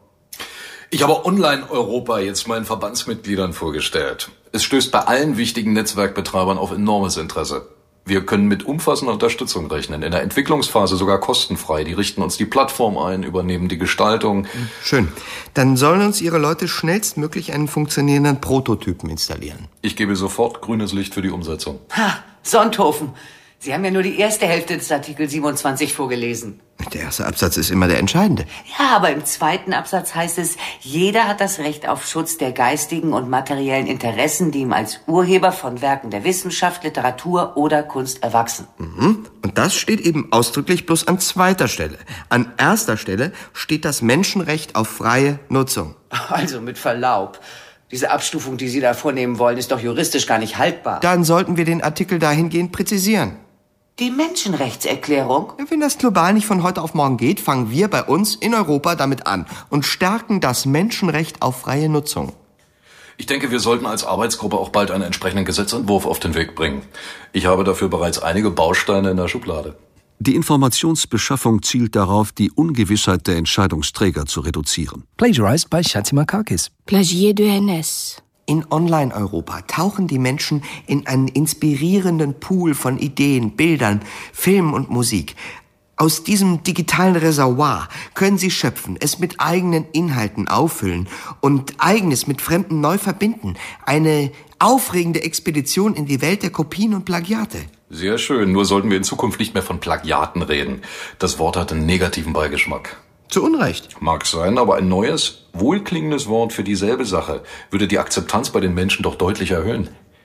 Ich habe Online-Europa jetzt meinen Verbandsmitgliedern vorgestellt. Es stößt bei allen wichtigen Netzwerkbetreibern auf enormes Interesse. Wir können mit umfassender Unterstützung rechnen, in der Entwicklungsphase sogar kostenfrei. Die richten uns die Plattform ein, übernehmen die Gestaltung. Schön. Dann sollen uns Ihre Leute schnellstmöglich einen funktionierenden Prototypen installieren. Ich gebe sofort grünes Licht für die Umsetzung. Ha, Sonthofen. Sie haben ja nur die erste Hälfte des Artikel siebenundzwanzig vorgelesen. Der erste Absatz ist immer der entscheidende. Ja, aber im zweiten Absatz heißt es, jeder hat das Recht auf Schutz der geistigen und materiellen Interessen, die ihm als Urheber von Werken der Wissenschaft, Literatur oder Kunst erwachsen. Mhm. Und das steht eben ausdrücklich bloß an zweiter Stelle. An erster Stelle steht das Menschenrecht auf freie Nutzung. Also mit Verlaub. Diese Abstufung, die Sie da vornehmen wollen, ist doch juristisch gar nicht haltbar. Dann sollten wir den Artikel dahingehend präzisieren. Die Menschenrechtserklärung? Wenn das global nicht von heute auf morgen geht, fangen wir bei uns in Europa damit an und stärken das Menschenrecht auf freie Nutzung. Ich denke, wir sollten als Arbeitsgruppe auch bald einen entsprechenden Gesetzentwurf auf den Weg bringen. Ich habe dafür bereits einige Bausteine in der Schublade. Die Informationsbeschaffung zielt darauf, die Ungewissheit der Entscheidungsträger zu reduzieren. Plagiarized by Shati Markakis. Plagier du N S. In Online-Europa tauchen die Menschen in einen inspirierenden Pool von Ideen, Bildern, Film und Musik. Aus diesem digitalen Reservoir können sie schöpfen, es mit eigenen Inhalten auffüllen und Eigenes mit Fremden neu verbinden. Eine aufregende Expedition in die Welt der Kopien und Plagiate. Sehr schön, nur sollten wir in Zukunft nicht mehr von Plagiaten reden. Das Wort hat einen negativen Beigeschmack. Zu Unrecht. Mag sein, aber ein neues, wohlklingendes Wort für dieselbe Sache würde die Akzeptanz bei den Menschen doch deutlich erhöhen.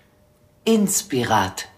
Inspirat.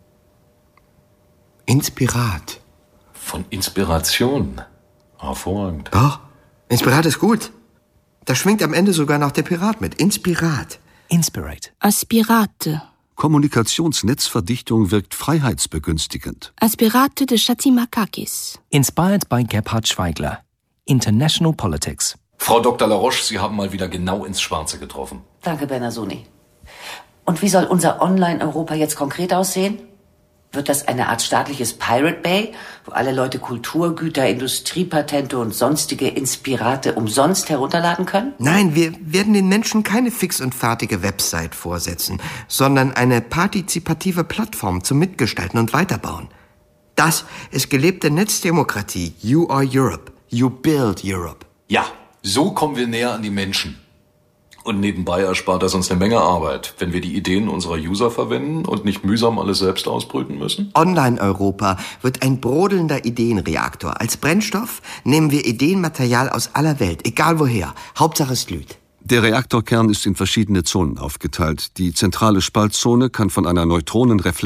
Inspirat. Von Inspiration. Hervorragend. Doch, Inspirat ist gut. Da schwingt am Ende sogar noch der Pirat mit. Inspirat. Inspirate. Aspirate. Kommunikationsnetzverdichtung wirkt freiheitsbegünstigend. Aspirate de Shati Markakis. Inspired by Gebhard Schweigler. International Politics. Frau Doktor Laroche, Sie haben mal wieder genau ins Schwarze getroffen. Danke, Bernasoni. Und wie soll unser Online-Europa jetzt konkret aussehen? Wird das eine Art staatliches Pirate Bay, wo alle Leute Kulturgüter, Industriepatente und sonstige Inspirate umsonst herunterladen können? Nein, wir werden den Menschen keine fix und fertige Website vorsetzen, sondern eine partizipative Plattform zum Mitgestalten und Weiterbauen. Das ist gelebte Netzdemokratie. You are Europe. You build Europe. Ja, so kommen wir näher an die Menschen. Und nebenbei erspart das uns eine Menge Arbeit, wenn wir die Ideen unserer User verwenden und nicht mühsam alles selbst ausbrüten müssen. Online-Europa wird ein brodelnder Ideenreaktor. Als Brennstoff nehmen wir Ideenmaterial aus aller Welt, egal woher. Hauptsache es glüht. Der Reaktorkern ist in verschiedene Zonen aufgeteilt. Die zentrale Spaltzone kann von einer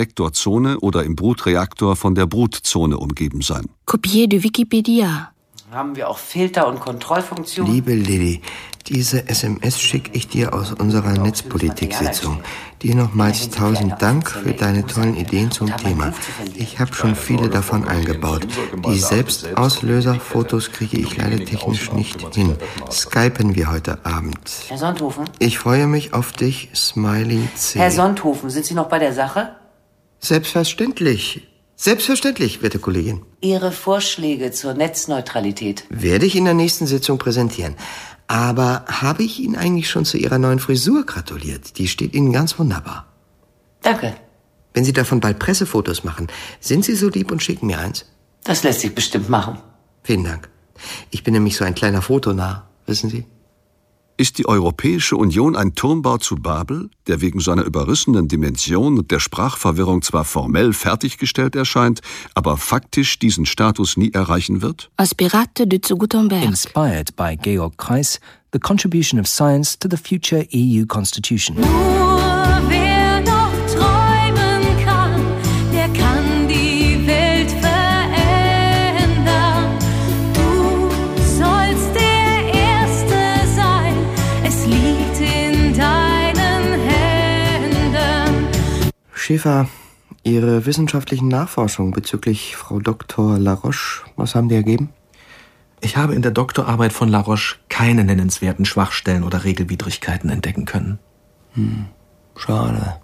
Neutronenreflektorzone oder im Brutreaktor von der Brutzone umgeben sein. Copier de Wikipedia. Haben wir auch Filter und Kontrollfunktionen? Liebe Lilly, diese S M S schicke ich dir aus unserer Netzpolitik-Sitzung. Dir nochmals tausend Dank für deine tollen Ideen zum Thema. Ich habe schon viele davon eingebaut. Die Selbstauslöser-Fotos kriege ich leider technisch nicht hin. Skypen wir heute Abend. Herr Sonthofen? Ich freue mich auf dich, Smiley C. Herr Sonthofen, sind Sie noch bei der Sache? Selbstverständlich. Selbstverständlich, werte Kollegin. Ihre Vorschläge zur Netzneutralität werde ich in der nächsten Sitzung präsentieren. Aber habe ich Ihnen eigentlich schon zu Ihrer neuen Frisur gratuliert? Die steht Ihnen ganz wunderbar. Danke. Wenn Sie davon bald Pressefotos machen, sind Sie so lieb und schicken mir eins? Das lässt sich bestimmt machen. Vielen Dank. Ich bin nämlich so ein kleiner Fotonarr, wissen Sie? Ist die Europäische Union ein Turmbau zu Babel, der wegen seiner überrissenen Dimension und der Sprachverwirrung zwar formell fertiggestellt erscheint, aber faktisch diesen Status nie erreichen wird? Aspirate de zu Gutenberg. Inspired by Georg Kreis, The Contribution of Science to the Future E U Constitution. Nur wer noch träumen kann, der kann die Welt verändern. Du sollst der Erste sein, es liegt in deinen Händen. Schäfer, Ihre wissenschaftlichen Nachforschungen bezüglich Frau Doktor Laroche, was haben die ergeben? Ich habe in der Doktorarbeit von Laroche keine nennenswerten Schwachstellen oder Regelwidrigkeiten entdecken können. Hm, schade.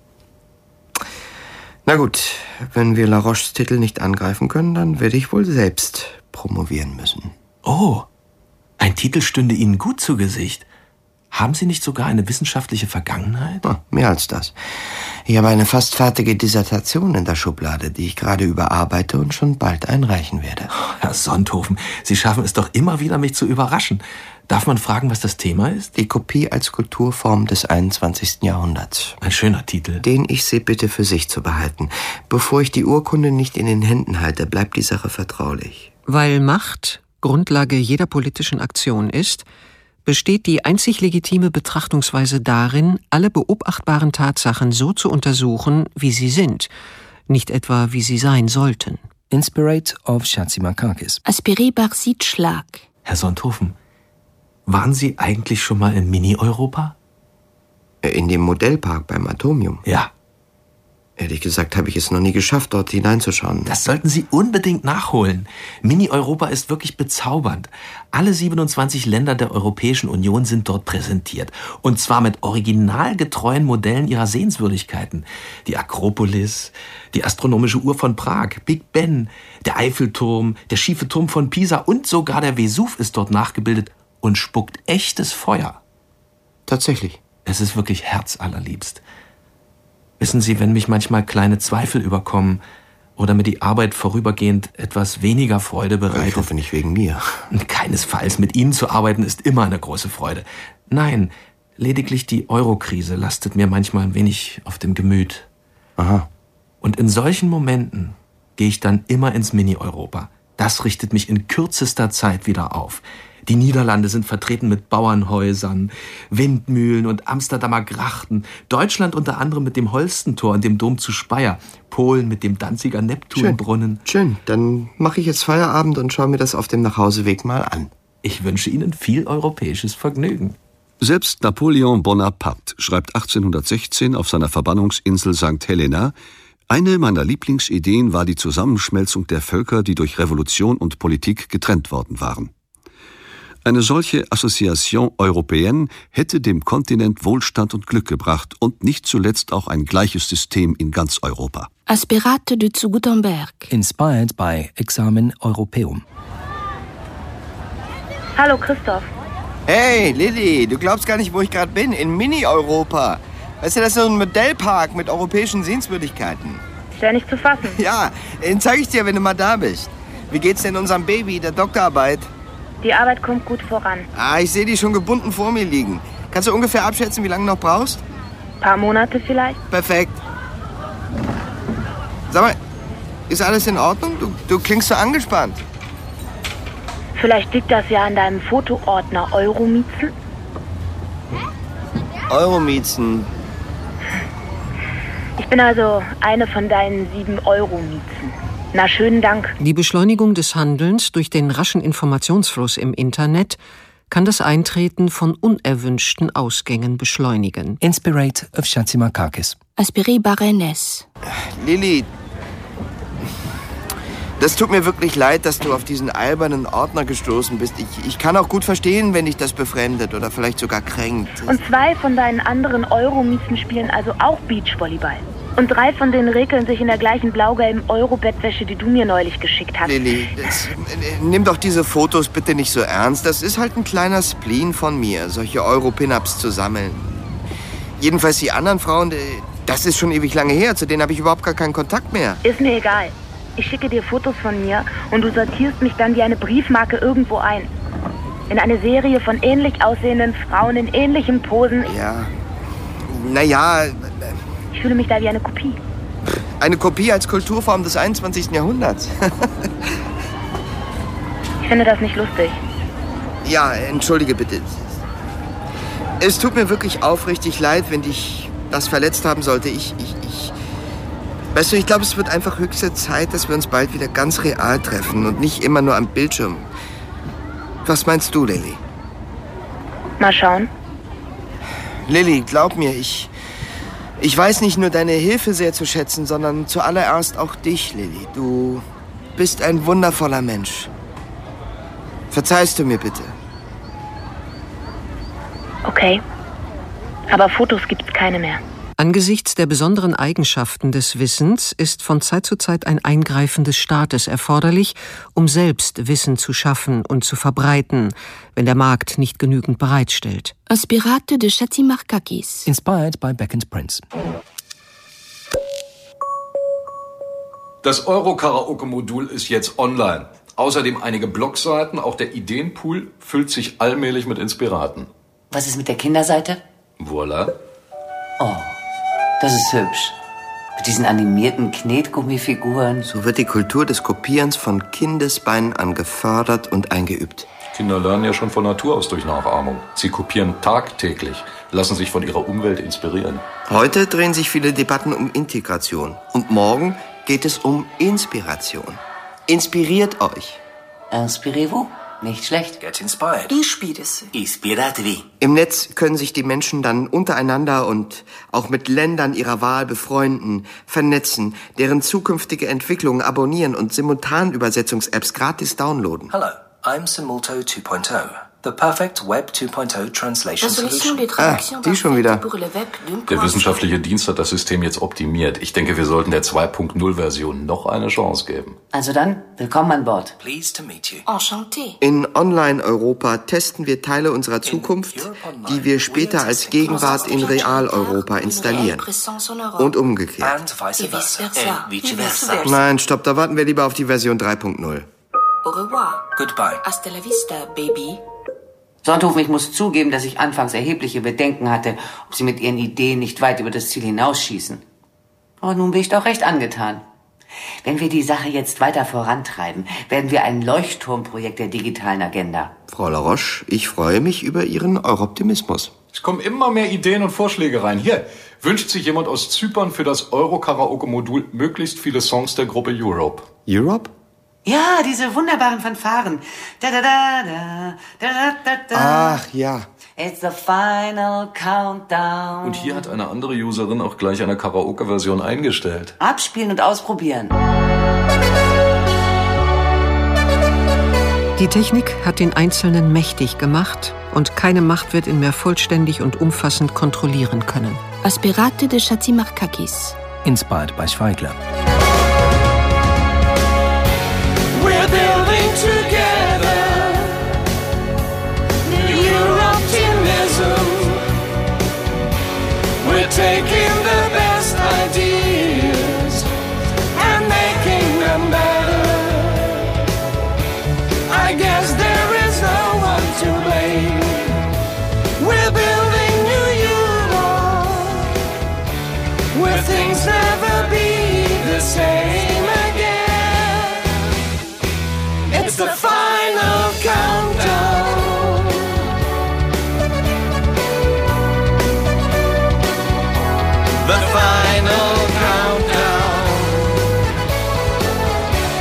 Na gut, wenn wir Laroches Titel nicht angreifen können, dann werde ich wohl selbst promovieren müssen. Oh, ein Titel stünde Ihnen gut zu Gesicht. Haben Sie nicht sogar eine wissenschaftliche Vergangenheit? Ah, mehr als das. Ich habe eine fast fertige Dissertation in der Schublade, die ich gerade überarbeite und schon bald einreichen werde. Herr Sonthofen, Sie schaffen es doch immer wieder, mich zu überraschen. Darf man fragen, was das Thema ist? Die Kopie als Kulturform des einundzwanzigsten Jahrhunderts. Ein schöner Titel. Den ich Sie bitte für sich zu behalten. Bevor ich die Urkunde nicht in den Händen halte, bleibt die Sache vertraulich. Weil Macht Grundlage jeder politischen Aktion ist, besteht die einzig legitime Betrachtungsweise darin, alle beobachtbaren Tatsachen so zu untersuchen, wie sie sind, nicht etwa wie sie sein sollten. Inspirate of Chatzimarkakis. Aspiré Barsit Schlag. Herr Sonthofen, waren Sie eigentlich schon mal in Mini-Europa? In dem Modellpark beim Atomium? Ja. Ehrlich gesagt habe ich es noch nie geschafft, dort hineinzuschauen. Das sollten Sie unbedingt nachholen. Mini-Europa ist wirklich bezaubernd. Alle siebenundzwanzig Länder der Europäischen Union sind dort präsentiert. Und zwar mit originalgetreuen Modellen ihrer Sehenswürdigkeiten. Die Akropolis, die astronomische Uhr von Prag, Big Ben, der Eiffelturm, der schiefe Turm von Pisa und sogar der Vesuv ist dort nachgebildet und spuckt echtes Feuer. Tatsächlich. Es ist wirklich herzallerliebst. Wissen Sie, wenn mich manchmal kleine Zweifel überkommen oder mir die Arbeit vorübergehend etwas weniger Freude bereitet. Ich hoffe nicht wegen mir. Keinesfalls. Mit Ihnen zu arbeiten ist immer eine große Freude. Nein, lediglich die Euro-Krise lastet mir manchmal ein wenig auf dem Gemüt. Aha. Und in solchen Momenten gehe ich dann immer ins Mini-Europa. Das richtet mich in kürzester Zeit wieder auf. Die Niederlande sind vertreten mit Bauernhäusern, Windmühlen und Amsterdamer Grachten. Deutschland unter anderem mit dem Holstentor und dem Dom zu Speyer. Polen mit dem Danziger Neptunbrunnen. Schön, schön. Dann mache ich jetzt Feierabend und schaue mir das auf dem Nachhauseweg mal an. Ich wünsche Ihnen viel europäisches Vergnügen. Selbst Napoleon Bonaparte schreibt achtzehnhundertsechzehn auf seiner Verbannungsinsel Sankt Helena: Eine meiner Lieblingsideen war die Zusammenschmelzung der Völker, die durch Revolution und Politik getrennt worden waren. Eine solche Association Européenne hätte dem Kontinent Wohlstand und Glück gebracht und nicht zuletzt auch ein gleiches System in ganz Europa. Aspirate de zu Gutenberg. Inspired by Examen Europaeum. Hallo Christoph. Hey Lilly, du glaubst gar nicht, wo ich gerade bin. In Mini-Europa. Weißt du, das ist so ein Modellpark mit europäischen Sehenswürdigkeiten. Ist ja nicht zu fassen. Ja, den zeige ich dir, wenn du mal da bist. Wie geht's denn unserem Baby, der Doktorarbeit? Die Arbeit kommt gut voran. Ah, ich sehe die schon gebunden vor mir liegen. Kannst du ungefähr abschätzen, wie lange du noch brauchst? Ein paar Monate vielleicht. Perfekt. Sag mal, ist alles in Ordnung? Du, du klingst so angespannt. Vielleicht liegt das ja an deinem Fotoordner Euromiezen. Euromiezen? Ich bin also eine von deinen sieben Euromiezen. Na, schönen Dank. Die Beschleunigung des Handelns durch den raschen Informationsfluss im Internet kann das Eintreten von unerwünschten Ausgängen beschleunigen. Inspirate of Chatzimarkakis. Aspiré Baroness. Lilly, das tut mir wirklich leid, dass du auf diesen albernen Ordner gestoßen bist. Ich, ich kann auch gut verstehen, wenn dich das befremdet oder vielleicht sogar kränkt. Und zwei von deinen anderen Euromieten spielen also auch Beachvolleyball. Und drei von denen regeln sich in der gleichen blau-gelben Euro-Bettwäsche, die du mir neulich geschickt hast. Lilly, das, äh, nimm doch diese Fotos bitte nicht so ernst. Das ist halt ein kleiner Spleen von mir, solche Euro-Pin-Ups zu sammeln. Jedenfalls die anderen Frauen, das ist schon ewig lange her. Zu denen habe ich überhaupt gar keinen Kontakt mehr. Ist mir egal. Ich schicke dir Fotos von mir und du sortierst mich dann wie eine Briefmarke irgendwo ein. In eine Serie von ähnlich aussehenden Frauen in ähnlichen Posen. Ja, naja... Ich fühle mich da wie eine Kopie. Eine Kopie als Kulturform des einundzwanzigsten Jahrhunderts. Ich finde das nicht lustig. Ja, entschuldige bitte. Es tut mir wirklich aufrichtig leid, wenn dich das verletzt haben sollte. Ich, ich, ich... Weißt du, ich glaube, es wird einfach höchste Zeit, dass wir uns bald wieder ganz real treffen und nicht immer nur am Bildschirm. Was meinst du, Lilly? Mal schauen. Lilly, glaub mir, ich... Ich weiß nicht nur deine Hilfe sehr zu schätzen, sondern zuallererst auch dich, Lilly. Du bist ein wundervoller Mensch. Verzeihst du mir bitte? Okay. Aber Fotos gibt's keine mehr. Angesichts der besonderen Eigenschaften des Wissens ist von Zeit zu Zeit ein Eingreifen des Staates erforderlich, um selbst Wissen zu schaffen und zu verbreiten, wenn der Markt nicht genügend bereitstellt. Inspirate de Chatzimarkakis. Inspired by Beck and Prince. Das Euro-Karaoke-Modul ist jetzt online. Außerdem einige Blogseiten, auch der Ideenpool füllt sich allmählich mit Inspiraten. Was ist mit der Kinderseite? Voilà. Oh, das ist hübsch. Mit diesen animierten Knetgummifiguren. So wird die Kultur des Kopierens von Kindesbeinen an gefördert und eingeübt. Kinder lernen ja schon von Natur aus durch Nachahmung. Sie kopieren tagtäglich, lassen sich von ihrer Umwelt inspirieren. Heute drehen sich viele Debatten um Integration. Und morgen geht es um Inspiration. Inspiriert euch. Inspirez-vous? Nicht schlecht. Get inspired. Inspire-se. Ispiratevi. Im Netz können sich die Menschen dann untereinander und auch mit Ländern ihrer Wahl befreunden, vernetzen, deren zukünftige Entwicklungen abonnieren und Simultanübersetzungs-Apps gratis downloaden. Hello, I'm Simulto two point oh. The perfect Web two point oh translation solution. Ah, die schon wieder. Der wissenschaftliche Dienst hat das System jetzt optimiert. Ich denke, wir sollten der zwei Punkt null Version noch eine Chance geben. Also dann, willkommen an Bord. Pleased to meet you. Enchanté. In Online-Europa testen wir Teile unserer Zukunft, die wir später als Gegenwart in Real-Europa installieren. Und umgekehrt. And vice versa. And vice versa. Nein, stopp, da warten wir lieber auf die Version drei Punkt null. Au revoir. Goodbye. Hasta la vista, baby. Sonthofen, ich muss zugeben, dass ich anfangs erhebliche Bedenken hatte, ob Sie mit Ihren Ideen nicht weit über das Ziel hinausschießen. Aber nun bin ich doch recht angetan. Wenn wir die Sache jetzt weiter vorantreiben, werden wir ein Leuchtturmprojekt der digitalen Agenda. Frau Laroche, ich freue mich über Ihren Europtimismus. Es kommen immer mehr Ideen und Vorschläge rein. Hier, wünscht sich jemand aus Zypern für das Euro-Karaoke-Modul möglichst viele Songs der Gruppe Europe. Europe? Ja, diese wunderbaren Fanfaren. Da, da, da, da, da, da, da. Ach, ja. It's the final countdown. Und hier hat eine andere Userin auch gleich eine Karaoke-Version eingestellt. Abspielen und ausprobieren. Die Technik hat den Einzelnen mächtig gemacht und keine Macht wird ihn mehr vollständig und umfassend kontrollieren können. Aspirate de Chatzimarkakis. Inspired by Schweigler. We're building together new optimism. We're taking the best ideas and making them better. I guess there is no one to blame. We're building New Europe where things never be the same again. It's the final countdown. The final countdown.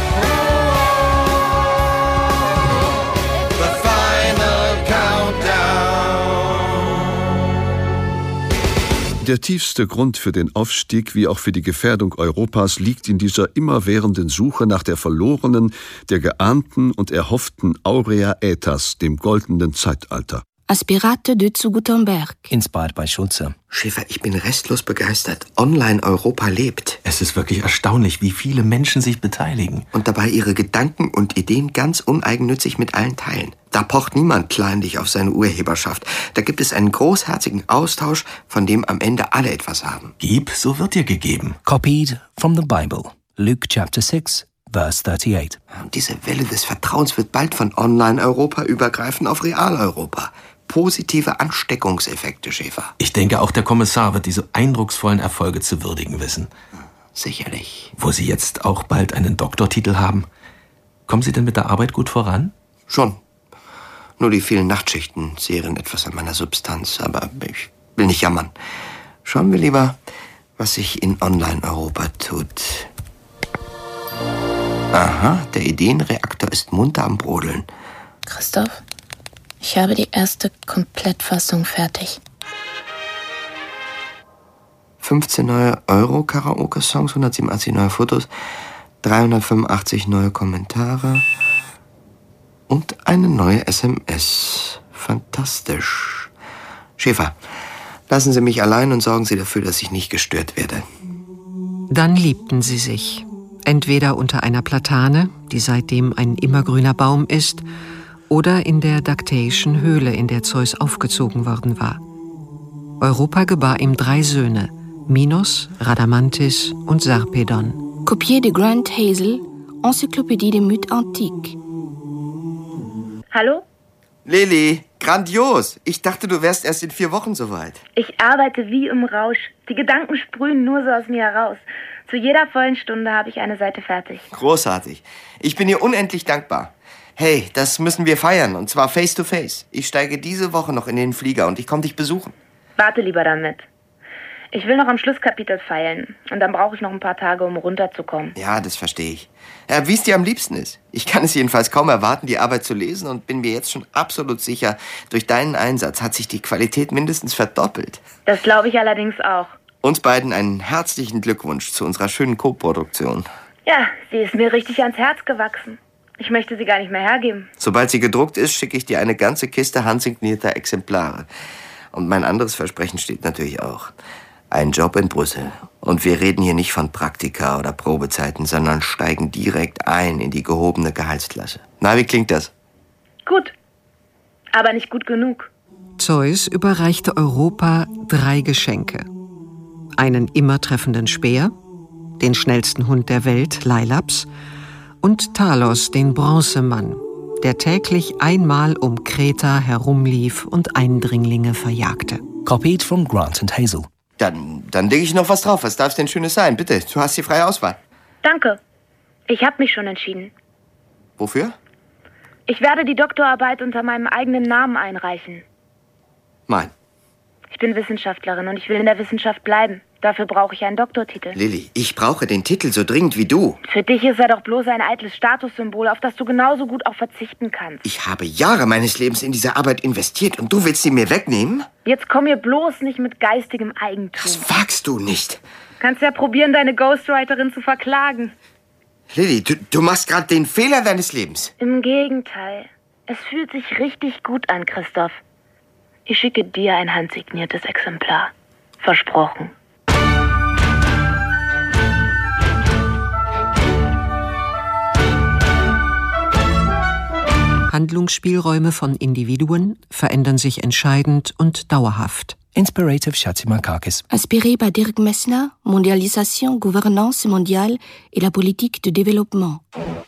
Der tiefste Grund für den Aufstieg wie auch für die Gefährdung Europas liegt in dieser immerwährenden Suche nach der verlorenen, der geahnten und erhofften Aurea Aetas, dem goldenen Zeitalter. Aspirate de zu Gutenberg. Inspired by Schulze. Schäfer, ich bin restlos begeistert. Online-Europa lebt. Es ist wirklich erstaunlich, wie viele Menschen sich beteiligen. Und dabei ihre Gedanken und Ideen ganz uneigennützig mit allen teilen. Da pocht niemand kleinlich auf seine Urheberschaft. Da gibt es einen großherzigen Austausch, von dem am Ende alle etwas haben. Gib, so wird dir gegeben. Copied from the Bible. Luke chapter six, verse thirty-eight. Und diese Welle des Vertrauens wird bald von Online-Europa übergreifen auf Real-Europa. Positive Ansteckungseffekte, Schäfer. Ich denke, auch der Kommissar wird diese eindrucksvollen Erfolge zu würdigen wissen. Sicherlich. Wo Sie jetzt auch bald einen Doktortitel haben. Kommen Sie denn mit der Arbeit gut voran? Schon. Nur die vielen Nachtschichten zehren etwas an meiner Substanz. Aber ich will nicht jammern. Schauen wir lieber, was sich in Online-Europa tut. Aha, der Ideenreaktor ist munter am Brodeln. Christoph? Ich habe die erste Komplettfassung fertig. fünfzehn neue Euro-Karaoke-Songs, hundertsiebenundachtzig neue Fotos, dreihundertfünfundachtzig neue Kommentare und eine neue S M S. Fantastisch. Schäfer, lassen Sie mich allein und sorgen Sie dafür, dass ich nicht gestört werde. Dann liebten sie sich. Entweder unter einer Platane, die seitdem ein immergrüner Baum ist, oder in der Dakteischen Höhle, in der Zeus aufgezogen worden war. Europa gebar ihm drei Söhne, Minos, Radamanthys und Sarpedon. Copié de Grant Hazel, Encyclopédie des Mythes Antiques. Hallo? Lili, grandios. Ich dachte, du wärst erst in vier Wochen soweit. Ich arbeite wie im Rausch. Die Gedanken sprühen nur so aus mir heraus. Zu jeder vollen Stunde habe ich eine Seite fertig. Großartig. Ich bin dir unendlich dankbar. Hey, das müssen wir feiern, und zwar face to face. Ich steige diese Woche noch in den Flieger und ich komme dich besuchen. Warte lieber damit. Ich will noch am Schlusskapitel feilen und dann brauche ich noch ein paar Tage, um runterzukommen. Ja, das verstehe ich. Ja, wie es dir am liebsten ist. Ich kann es jedenfalls kaum erwarten, die Arbeit zu lesen und bin mir jetzt schon absolut sicher, durch deinen Einsatz hat sich die Qualität mindestens verdoppelt. Das glaube ich allerdings auch. Uns beiden einen herzlichen Glückwunsch zu unserer schönen Co-Produktion. Ja, sie ist mir richtig ans Herz gewachsen. Ich möchte sie gar nicht mehr hergeben. Sobald sie gedruckt ist, schicke ich dir eine ganze Kiste handsignierter Exemplare. Und mein anderes Versprechen steht natürlich auch. Ein Job in Brüssel. Und wir reden hier nicht von Praktika oder Probezeiten, sondern steigen direkt ein in die gehobene Gehaltsklasse. Na, wie klingt das? Gut. Aber nicht gut genug. Zeus überreichte Europa drei Geschenke. Einen immer treffenden Speer, den schnellsten Hund der Welt, Leilaps, und Talos, den Bronzemann, der täglich einmal um Kreta herumlief und Eindringlinge verjagte. Copied from Grant and Hazel. Dann, dann lege ich noch was drauf. Was darf's denn Schönes sein? Bitte, du hast die freie Auswahl. Danke. Ich habe mich schon entschieden. Wofür? Ich werde die Doktorarbeit unter meinem eigenen Namen einreichen. Mein. Ich bin Wissenschaftlerin und ich will in der Wissenschaft bleiben. Dafür brauche ich einen Doktortitel. Lilly, ich brauche den Titel so dringend wie du. Für dich ist er doch bloß ein eitles Statussymbol, auf das du genauso gut auch verzichten kannst. Ich habe Jahre meines Lebens in diese Arbeit investiert und du willst sie mir wegnehmen? Jetzt komm mir bloß nicht mit geistigem Eigentum. Das wagst du nicht. Kannst ja probieren, deine Ghostwriterin zu verklagen. Lilly, du, du machst gerade den Fehler deines Lebens. Im Gegenteil. Es fühlt sich richtig gut an, Christoph. Ich schicke dir ein handsigniertes Exemplar. Versprochen. Handlungsspielräume von Individuen verändern sich entscheidend und dauerhaft. Inspirative Chatzimarkakis. Inspiré par Dirk Messner, Mondialisation, Gouvernance mondiale et la politique de développement.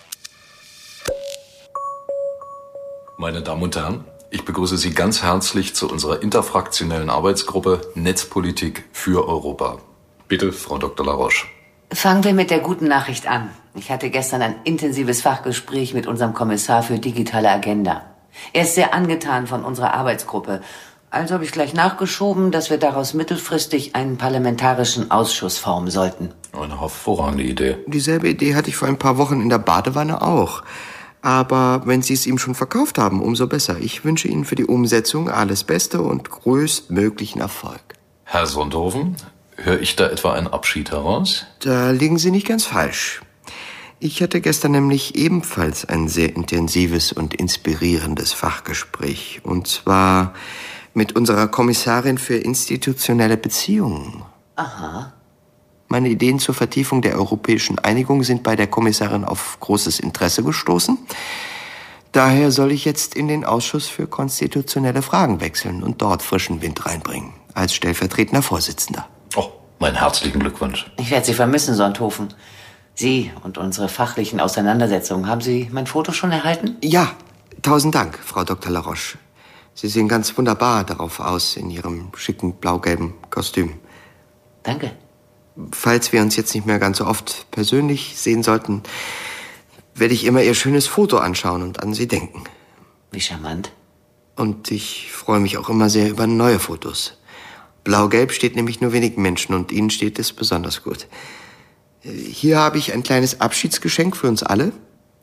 Meine Damen und Herren, ich begrüße Sie ganz herzlich zu unserer interfraktionellen Arbeitsgruppe Netzpolitik für Europa. Bitte, Frau Doktor Laroche. Fangen wir mit der guten Nachricht an. Ich hatte gestern ein intensives Fachgespräch mit unserem Kommissar für digitale Agenda. Er ist sehr angetan von unserer Arbeitsgruppe. Also habe ich gleich nachgeschoben, dass wir daraus mittelfristig einen parlamentarischen Ausschuss formen sollten. Eine hervorragende Idee. Dieselbe Idee hatte ich vor ein paar Wochen in der Badewanne auch. Aber wenn Sie es ihm schon verkauft haben, umso besser. Ich wünsche Ihnen für die Umsetzung alles Beste und größtmöglichen Erfolg. Herr Sonthofen, höre ich da etwa einen Abschied heraus? Da liegen Sie nicht ganz falsch. Ich hatte gestern nämlich ebenfalls ein sehr intensives und inspirierendes Fachgespräch. Und zwar mit unserer Kommissarin für institutionelle Beziehungen. Aha. Meine Ideen zur Vertiefung der europäischen Einigung sind bei der Kommissarin auf großes Interesse gestoßen. Daher soll ich jetzt in den Ausschuss für konstitutionelle Fragen wechseln und dort frischen Wind reinbringen, als stellvertretender Vorsitzender. Oh, meinen herzlichen Glückwunsch. Ich werde Sie vermissen, Sonthofen. Sie und unsere fachlichen Auseinandersetzungen. Haben Sie mein Foto schon erhalten? Ja, tausend Dank, Frau Doktor Laroche. Sie sehen ganz wunderbar darauf aus, in Ihrem schicken blau-gelben Kostüm. Danke. Falls wir uns jetzt nicht mehr ganz so oft persönlich sehen sollten, werde ich immer Ihr schönes Foto anschauen und an Sie denken. Wie charmant. Und ich freue mich auch immer sehr über neue Fotos. Blau-gelb steht nämlich nur wenigen Menschen und Ihnen steht es besonders gut. Hier habe ich ein kleines Abschiedsgeschenk für uns alle.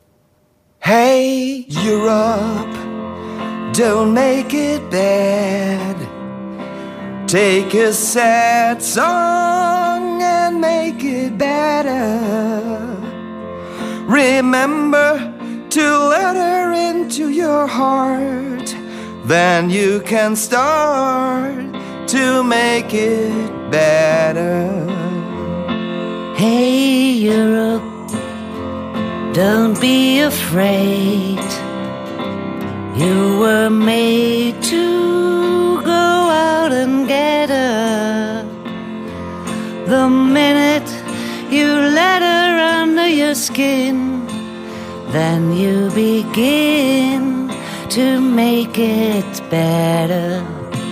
Hey, Europe, don't make it bad. Take a sad song and make it better. Remember to let her into your heart. Then you can start to make it better. Hey Europe, don't be afraid. You were made to go out and get her. The minute you let her under your skin, then you begin to make it better.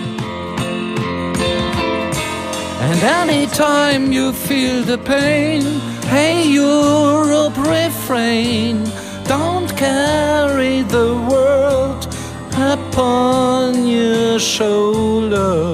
And anytime you feel the pain, hey Europe, refrain. Don't carry the world upon your shoulders.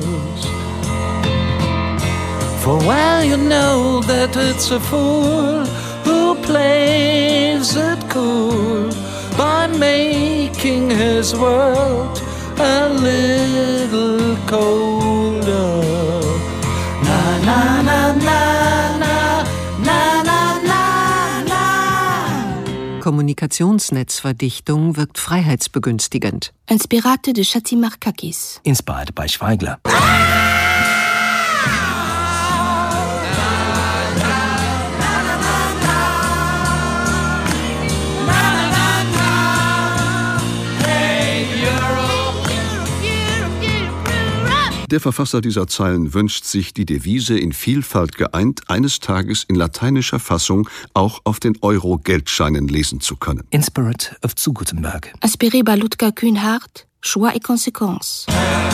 For well you know that it's a fool who plays it cool by making his world a little colder. Na na na na na na na na na. Kommunikationsnetzverdichtung wirkt freiheitsbegünstigend. Inspirate de Chatzimarkakis. Inspired by Schweigler. Der Verfasser dieser Zeilen wünscht sich, die Devise in Vielfalt geeint eines Tages in lateinischer Fassung auch auf den Euro-Geldscheinen lesen zu können. Inspirit of zu Gutenberg. Inspiré par Ludger Kühnhardt, Choix et Conséquences.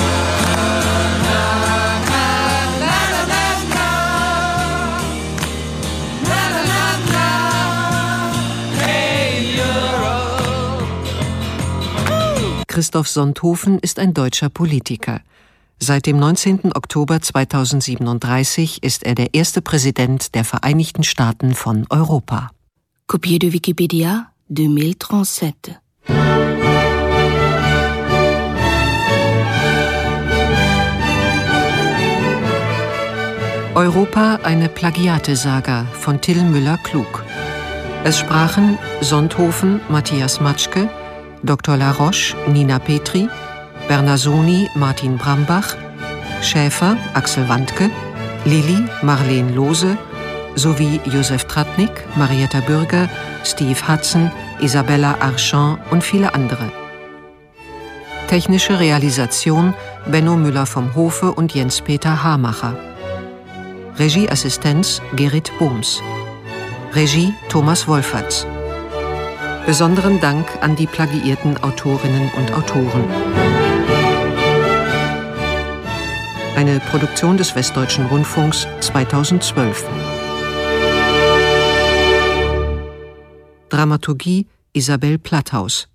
Christoph Sonthofen ist ein deutscher Politiker. Seit dem neunzehnten Oktober zweitausendsiebenunddreißig ist er der erste Präsident der Vereinigten Staaten von Europa. Copié de Wikipédia deux mille trente-sept. Europa, eine Plagiate-Saga von Till Müller-Klug. Es sprachen Sonthofen, Matthias Matschke, Doktor Laroche, Nina Petri, Bernasoni, Martin Brambach, Schäfer, Axel Wandke, Lilly, Marleen Lohse sowie Josef Tratnik, Marietta Bürger, Steve Hudson, Isabella Archand und viele andere. Technische Realisation Benno Müller vom Hofe und Jens-Peter Hamacher. Regieassistenz Gerrit Bohms. Regie Thomas Wolferts. Besonderen Dank an die plagiierten Autorinnen und Autoren. Eine Produktion des Westdeutschen Rundfunks zweitausendzwölf. Dramaturgie Isabel Platthaus.